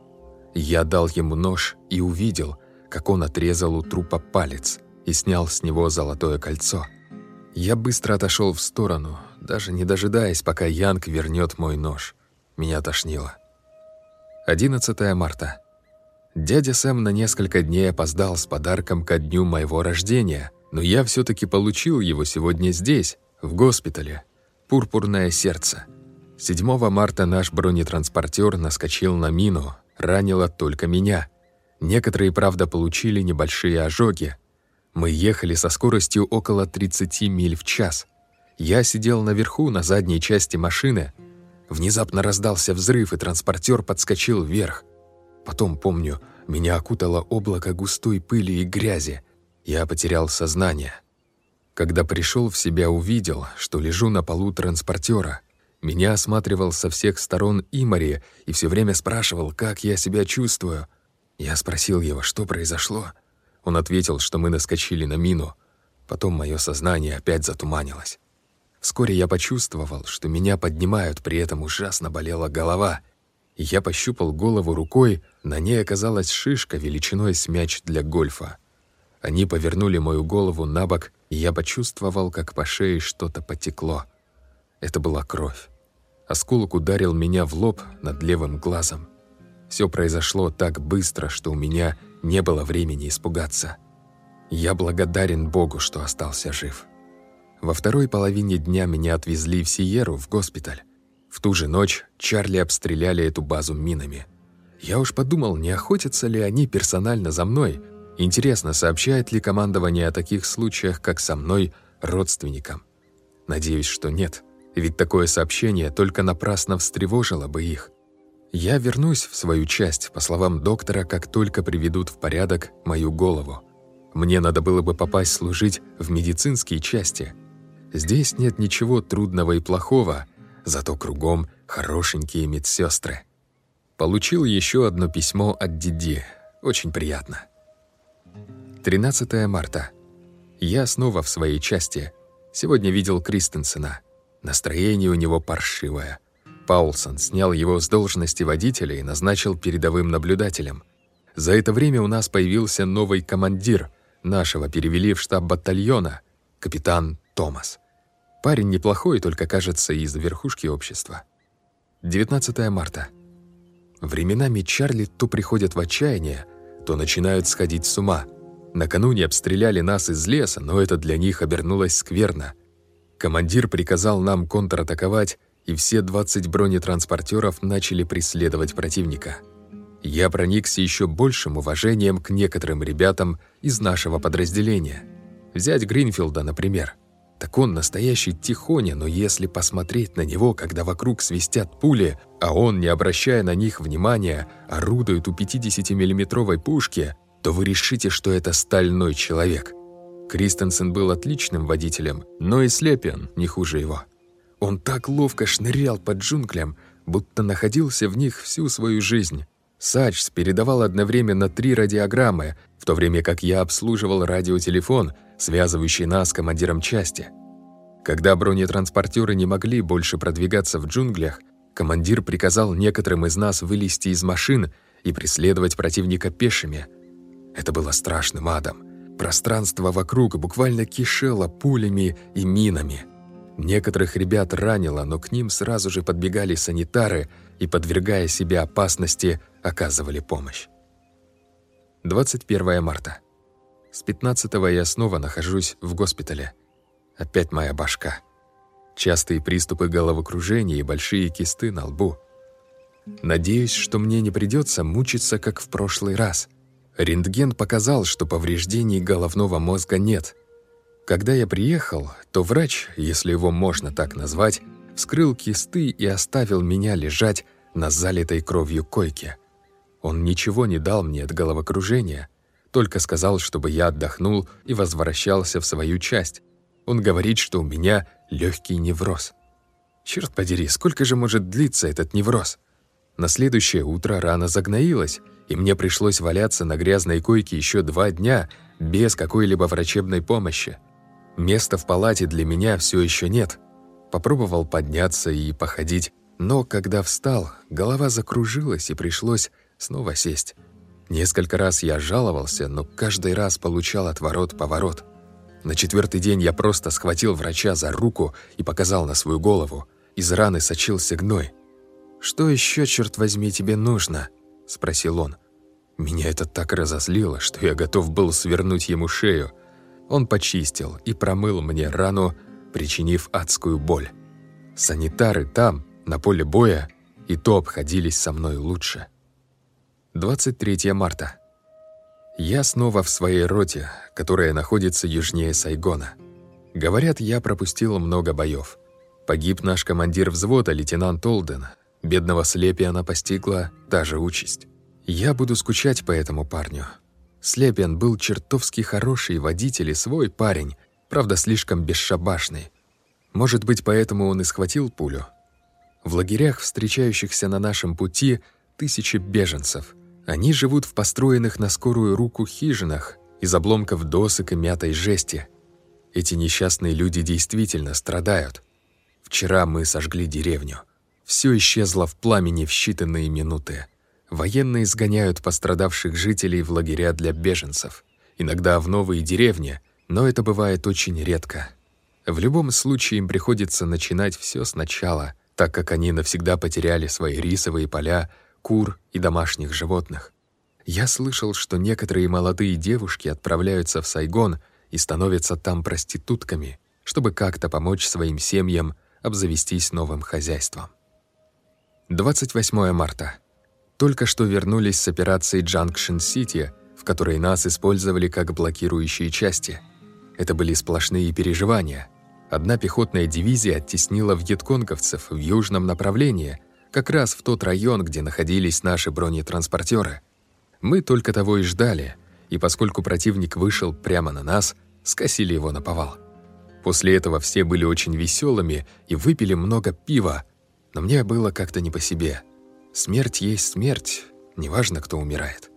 Я дал ему нож и увидел, как он отрезал у трупа палец и снял с него золотое кольцо. Я быстро отошел в сторону, даже не дожидаясь, пока Янг вернет мой нож. Меня тошнило. одиннадцатое марта. Дядя Сэм на несколько дней опоздал с подарком ко дню моего рождения, но я все-таки получил его сегодня здесь, в госпитале. Пурпурное сердце. седьмого марта наш бронетранспортер наскочил на мину, ранило только меня. Некоторые, правда, получили небольшие ожоги. Мы ехали со скоростью около тридцати миль в час. Я сидел наверху, на задней части машины. Внезапно раздался взрыв, и транспортер подскочил вверх. Потом, помню, меня окутало облако густой пыли и грязи. Я потерял сознание. Когда пришел в себя, увидел, что лежу на полу транспортера. Меня осматривал со всех сторон Имари и все время спрашивал, как я себя чувствую. Я спросил его, что произошло. Он ответил, что мы наскочили на мину. Потом мое сознание опять затуманилось. Вскоре я почувствовал, что меня поднимают, при этом ужасно болела голова. И я пощупал голову рукой, на ней оказалась шишка величиной с мяч для гольфа. Они повернули мою голову на бок, и я почувствовал, как по шее что-то потекло. Это была кровь. Осколок ударил меня в лоб над левым глазом. Все произошло так быстро, что у меня не было времени испугаться. Я благодарен Богу, что остался жив. Во второй половине дня меня отвезли в Сиерру, в госпиталь. В ту же ночь Чарли обстреляли эту базу минами. Я уж подумал, не охотятся ли они персонально за мной. Интересно, сообщает ли командование о таких случаях, как со мной, родственникам? Надеюсь, что нет, ведь такое сообщение только напрасно встревожило бы их. Я вернусь в свою часть, по словам доктора, как только приведут в порядок мою голову. Мне надо было бы попасть служить в медицинские части. Здесь нет ничего трудного и плохого, зато кругом хорошенькие медсестры. Получил еще одно письмо от Диди. Очень приятно. тринадцатое марта. Я снова в своей части. Сегодня видел Кристенсена. Настроение у него паршивое. Паулсон снял его с должности водителя и назначил передовым наблюдателем. За это время у нас появился новый командир. Нашего перевели в штаб батальона, капитан Томас. Парень неплохой, только, кажется, из верхушки общества. девятнадцатое марта. Временами Чарли то приходят в отчаяние, то начинают сходить с ума. Накануне обстреляли нас из леса, но это для них обернулось скверно. Командир приказал нам контратаковать, и все двадцать бронетранспортеров начали преследовать противника. Я проникся еще большим уважением к некоторым ребятам из нашего подразделения. Взять Гринфилда, например. Так он настоящий тихоня, но если посмотреть на него, когда вокруг свистят пули, а он, не обращая на них внимания, орудует у пятидесятимиллиметровой пушки, то вы решите, что это стальной человек. Кристенсен был отличным водителем, но и Слепиан не хуже его. Он так ловко шнырял под джунглям, будто находился в них всю свою жизнь. Сачс передавал одновременно три радиограммы, в то время как я обслуживал радиотелефон, связывающий нас с командиром части. Когда бронетранспортеры не могли больше продвигаться в джунглях, командир приказал некоторым из нас вылезти из машин и преследовать противника пешими. Это было страшным адом. Пространство вокруг буквально кишело пулями и минами. Некоторых ребят ранило, но к ним сразу же подбегали санитары и, подвергая себя опасности, оказывали помощь. двадцать первое марта. С пятнадцатого я снова нахожусь в госпитале. Опять моя башка. Частые приступы головокружения и большие кисты на лбу. Надеюсь, что мне не придется мучиться, как в прошлый раз. Рентген показал, что повреждений головного мозга нет. Когда я приехал, то врач, если его можно так назвать, вскрыл кисты и оставил меня лежать на залитой кровью койке. Он ничего не дал мне от головокружения, только сказал, чтобы я отдохнул и возвращался в свою часть. Он говорит, что у меня легкий невроз. Черт подери, сколько же может длиться этот невроз? На следующее утро рана загноилась, и мне пришлось валяться на грязной койке еще два дня без какой-либо врачебной помощи. Места в палате для меня все еще нет. Попробовал подняться и походить, но когда встал, голова закружилась и пришлось снова сесть. Несколько раз я жаловался, но каждый раз получал отворот-поворот. На четвертый день я просто схватил врача за руку и показал на свою голову. Из раны сочился гной. «Что еще, черт возьми, тебе нужно?» – спросил он. Меня это так разозлило, что я готов был свернуть ему шею. Он почистил и промыл мне рану, причинив адскую боль. Санитары там, на поле боя, и то обходились со мной лучше. двадцать третье марта. Я снова в своей роте, которая находится южнее Сайгона. Говорят, я пропустил много боев. Погиб наш командир взвода, лейтенант Олден. Бедного Слепиана постигла та же участь. Я буду скучать по этому парню. Слепиан был чертовски хороший водитель и свой парень, правда, слишком бесшабашный. Может быть, поэтому он и схватил пулю. В лагерях, встречающихся на нашем пути, тысячи беженцев. Они живут в построенных на скорую руку хижинах из обломков досок и мятой жести. Эти несчастные люди действительно страдают. Вчера мы сожгли деревню. Все исчезло в пламени в считанные минуты. Военные сгоняют пострадавших жителей в лагеря для беженцев. Иногда в новые деревни, но это бывает очень редко. В любом случае им приходится начинать все сначала, так как они навсегда потеряли свои рисовые поля, кур и домашних животных. Я слышал, что некоторые молодые девушки отправляются в Сайгон и становятся там проститутками, чтобы как-то помочь своим семьям обзавестись новым хозяйством. двадцать восьмое марта. Только что вернулись с операции Джанкшн-Сити, в которой нас использовали как блокирующие части. Это были сплошные переживания. Одна пехотная дивизия оттеснила вьетконговцев в южном направлении, как раз в тот район, где находились наши бронетранспортеры. Мы только того и ждали, и поскольку противник вышел прямо на нас, скосили его наповал. После этого все были очень веселыми и выпили много пива, но мне было как-то не по себе. Смерть есть смерть, неважно, кто умирает.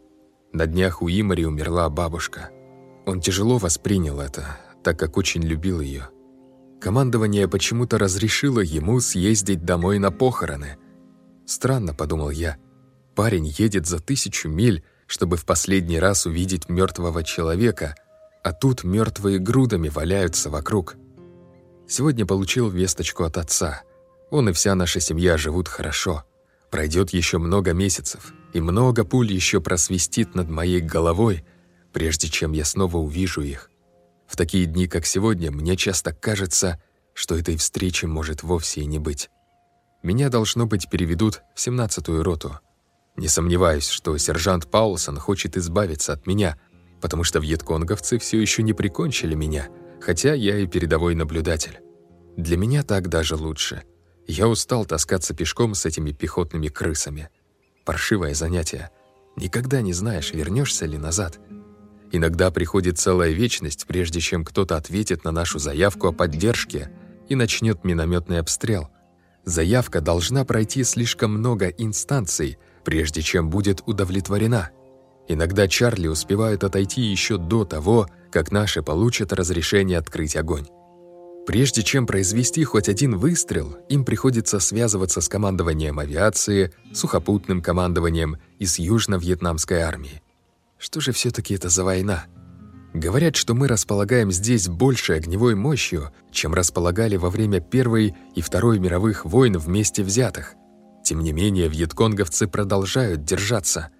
На днях у Имари умерла бабушка. Он тяжело воспринял это, так как очень любил ее. Командование почему-то разрешило ему съездить домой на похороны. Странно, подумал я. Парень едет за тысячу миль, чтобы в последний раз увидеть мертвого человека, а тут мертвые грудами валяются вокруг. Сегодня получил весточку от отца. Он и вся наша семья живут хорошо. Пройдет еще много месяцев, и много пуль еще просвистит над моей головой, прежде чем я снова увижу их. В такие дни, как сегодня, мне часто кажется, что этой встречи может вовсе и не быть. Меня, должно быть, переведут в семнадцатую роту. Не сомневаюсь, что сержант Паулсон хочет избавиться от меня, потому что вьетконговцы все еще не прикончили меня, хотя я и передовой наблюдатель. Для меня так даже лучше. Я устал таскаться пешком с этими пехотными крысами. Паршивое занятие. Никогда не знаешь, вернешься ли назад. Иногда приходит целая вечность, прежде чем кто-то ответит на нашу заявку о поддержке и начнет минометный обстрел. Заявка должна пройти слишком много инстанций, прежде чем будет удовлетворена. Иногда Чарли успевают отойти еще до того, как наши получат разрешение открыть огонь. Прежде чем произвести хоть один выстрел, им приходится связываться с командованием авиации, сухопутным командованием и с южно-вьетнамской армией. Что же все-таки это за война? Говорят, что мы располагаем здесь большей огневой мощью, чем располагали во время Первой и Второй мировых войн вместе взятых. Тем не менее, вьетконговцы продолжают держаться.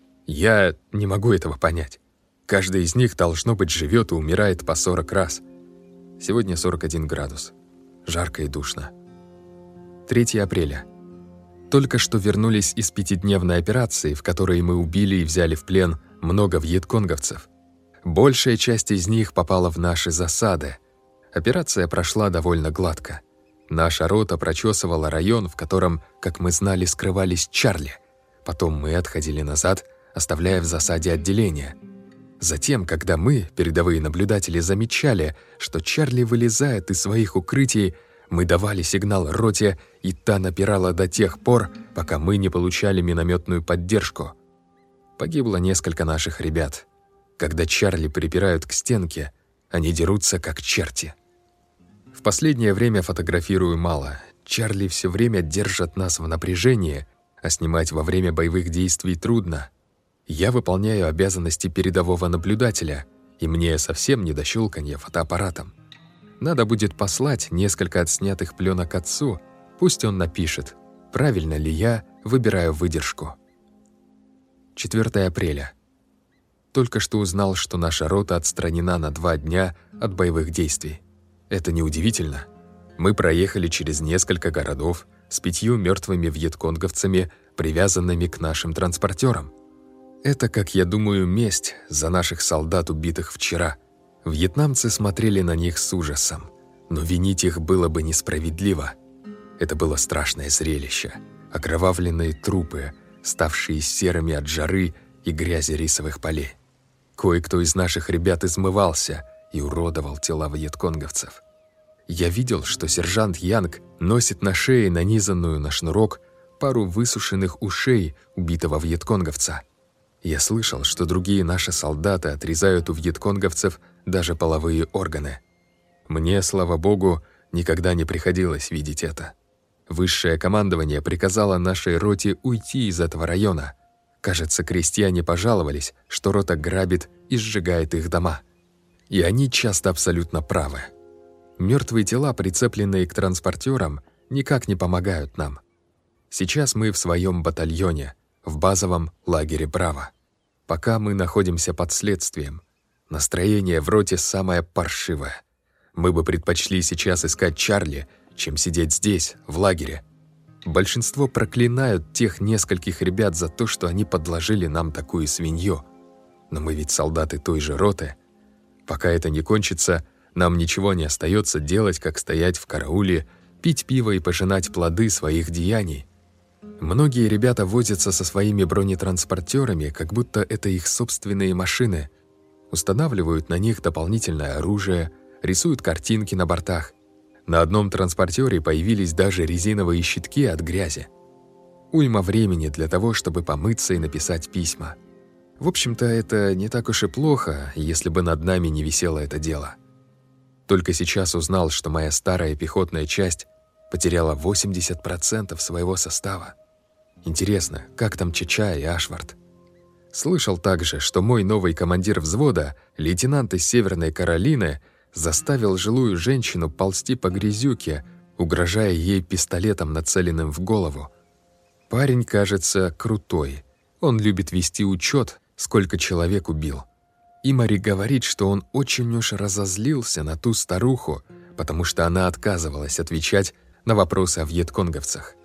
Я не могу этого понять. Каждый из них, должно быть, живет и умирает по сорок раз. Сегодня сорок один градус. Жарко и душно. третьего апреля. Только что вернулись из пятидневной операции, в которой мы убили и взяли в плен много вьетконговцев. Большая часть из них попала в наши засады. Операция прошла довольно гладко. Наша рота прочесывала район, в котором, как мы знали, скрывались Чарли. Потом мы отходили назад, оставляя в засаде отделение. Затем, когда мы, передовые наблюдатели, замечали, что Чарли вылезает из своих укрытий, мы давали сигнал роте, и та напирала до тех пор, пока мы не получали минометную поддержку. Погибло несколько наших ребят. Когда Чарли припирают к стенке, они дерутся как черти. В последнее время фотографирую мало. Чарли все время держат нас в напряжении, а снимать во время боевых действий трудно. Я выполняю обязанности передового наблюдателя, и мне совсем не до щелканья фотоаппаратом. Надо будет послать несколько отснятых пленок отцу, пусть он напишет, правильно ли я выбираю выдержку. четвёртого апреля. Только что узнал, что наша рота отстранена на два дня от боевых действий. Это неудивительно. Мы проехали через несколько городов с пятью мертвыми вьетконговцами, привязанными к нашим транспортерам. Это, как я думаю, месть за наших солдат, убитых вчера. Вьетнамцы смотрели на них с ужасом, но винить их было бы несправедливо. Это было страшное зрелище. Окровавленные трупы, ставшие серыми от жары и грязи рисовых полей. Кое-кто из наших ребят измывался и уродовал тела вьетконговцев. Я видел, что сержант Янг носит на шее нанизанную на шнурок пару высушенных ушей убитого вьетконговца. Я слышал, что другие наши солдаты отрезают у вьетконговцев даже половые органы. Мне, слава богу, никогда не приходилось видеть это. Высшее командование приказало нашей роте уйти из этого района. Кажется, крестьяне пожаловались, что рота грабит и сжигает их дома. И они часто абсолютно правы. Мертвые тела, прицепленные к транспортерам, никак не помогают нам. Сейчас мы в своем батальоне, в базовом лагере «Браво». Пока мы находимся под следствием. Настроение в роте самое паршивое. Мы бы предпочли сейчас искать Чарли, чем сидеть здесь, в лагере. Большинство проклинают тех нескольких ребят за то, что они подложили нам такую свинью. Но мы ведь солдаты той же роты. Пока это не кончится, нам ничего не остается делать, как стоять в карауле, пить пиво и пожинать плоды своих деяний. Многие ребята возятся со своими бронетранспортерами, как будто это их собственные машины. Устанавливают на них дополнительное оружие, рисуют картинки на бортах. На одном транспортере появились даже резиновые щитки от грязи. Уйма времени для того, чтобы помыться и написать письма. В общем-то, это не так уж и плохо, если бы над нами не висело это дело. Только сейчас узнал, что моя старая пехотная часть потеряла восемьдесят процентов своего состава. Интересно, как там Чича и Ашвард? Слышал также, что мой новый командир взвода, лейтенант из Северной Каролины, заставил жилую женщину ползти по грязюке, угрожая ей пистолетом, нацеленным в голову. Парень, кажется, крутой. Он любит вести учет, сколько человек убил. И Мари говорит, что он очень уж разозлился на ту старуху, потому что она отказывалась отвечать на вопросы о вьетконговцах.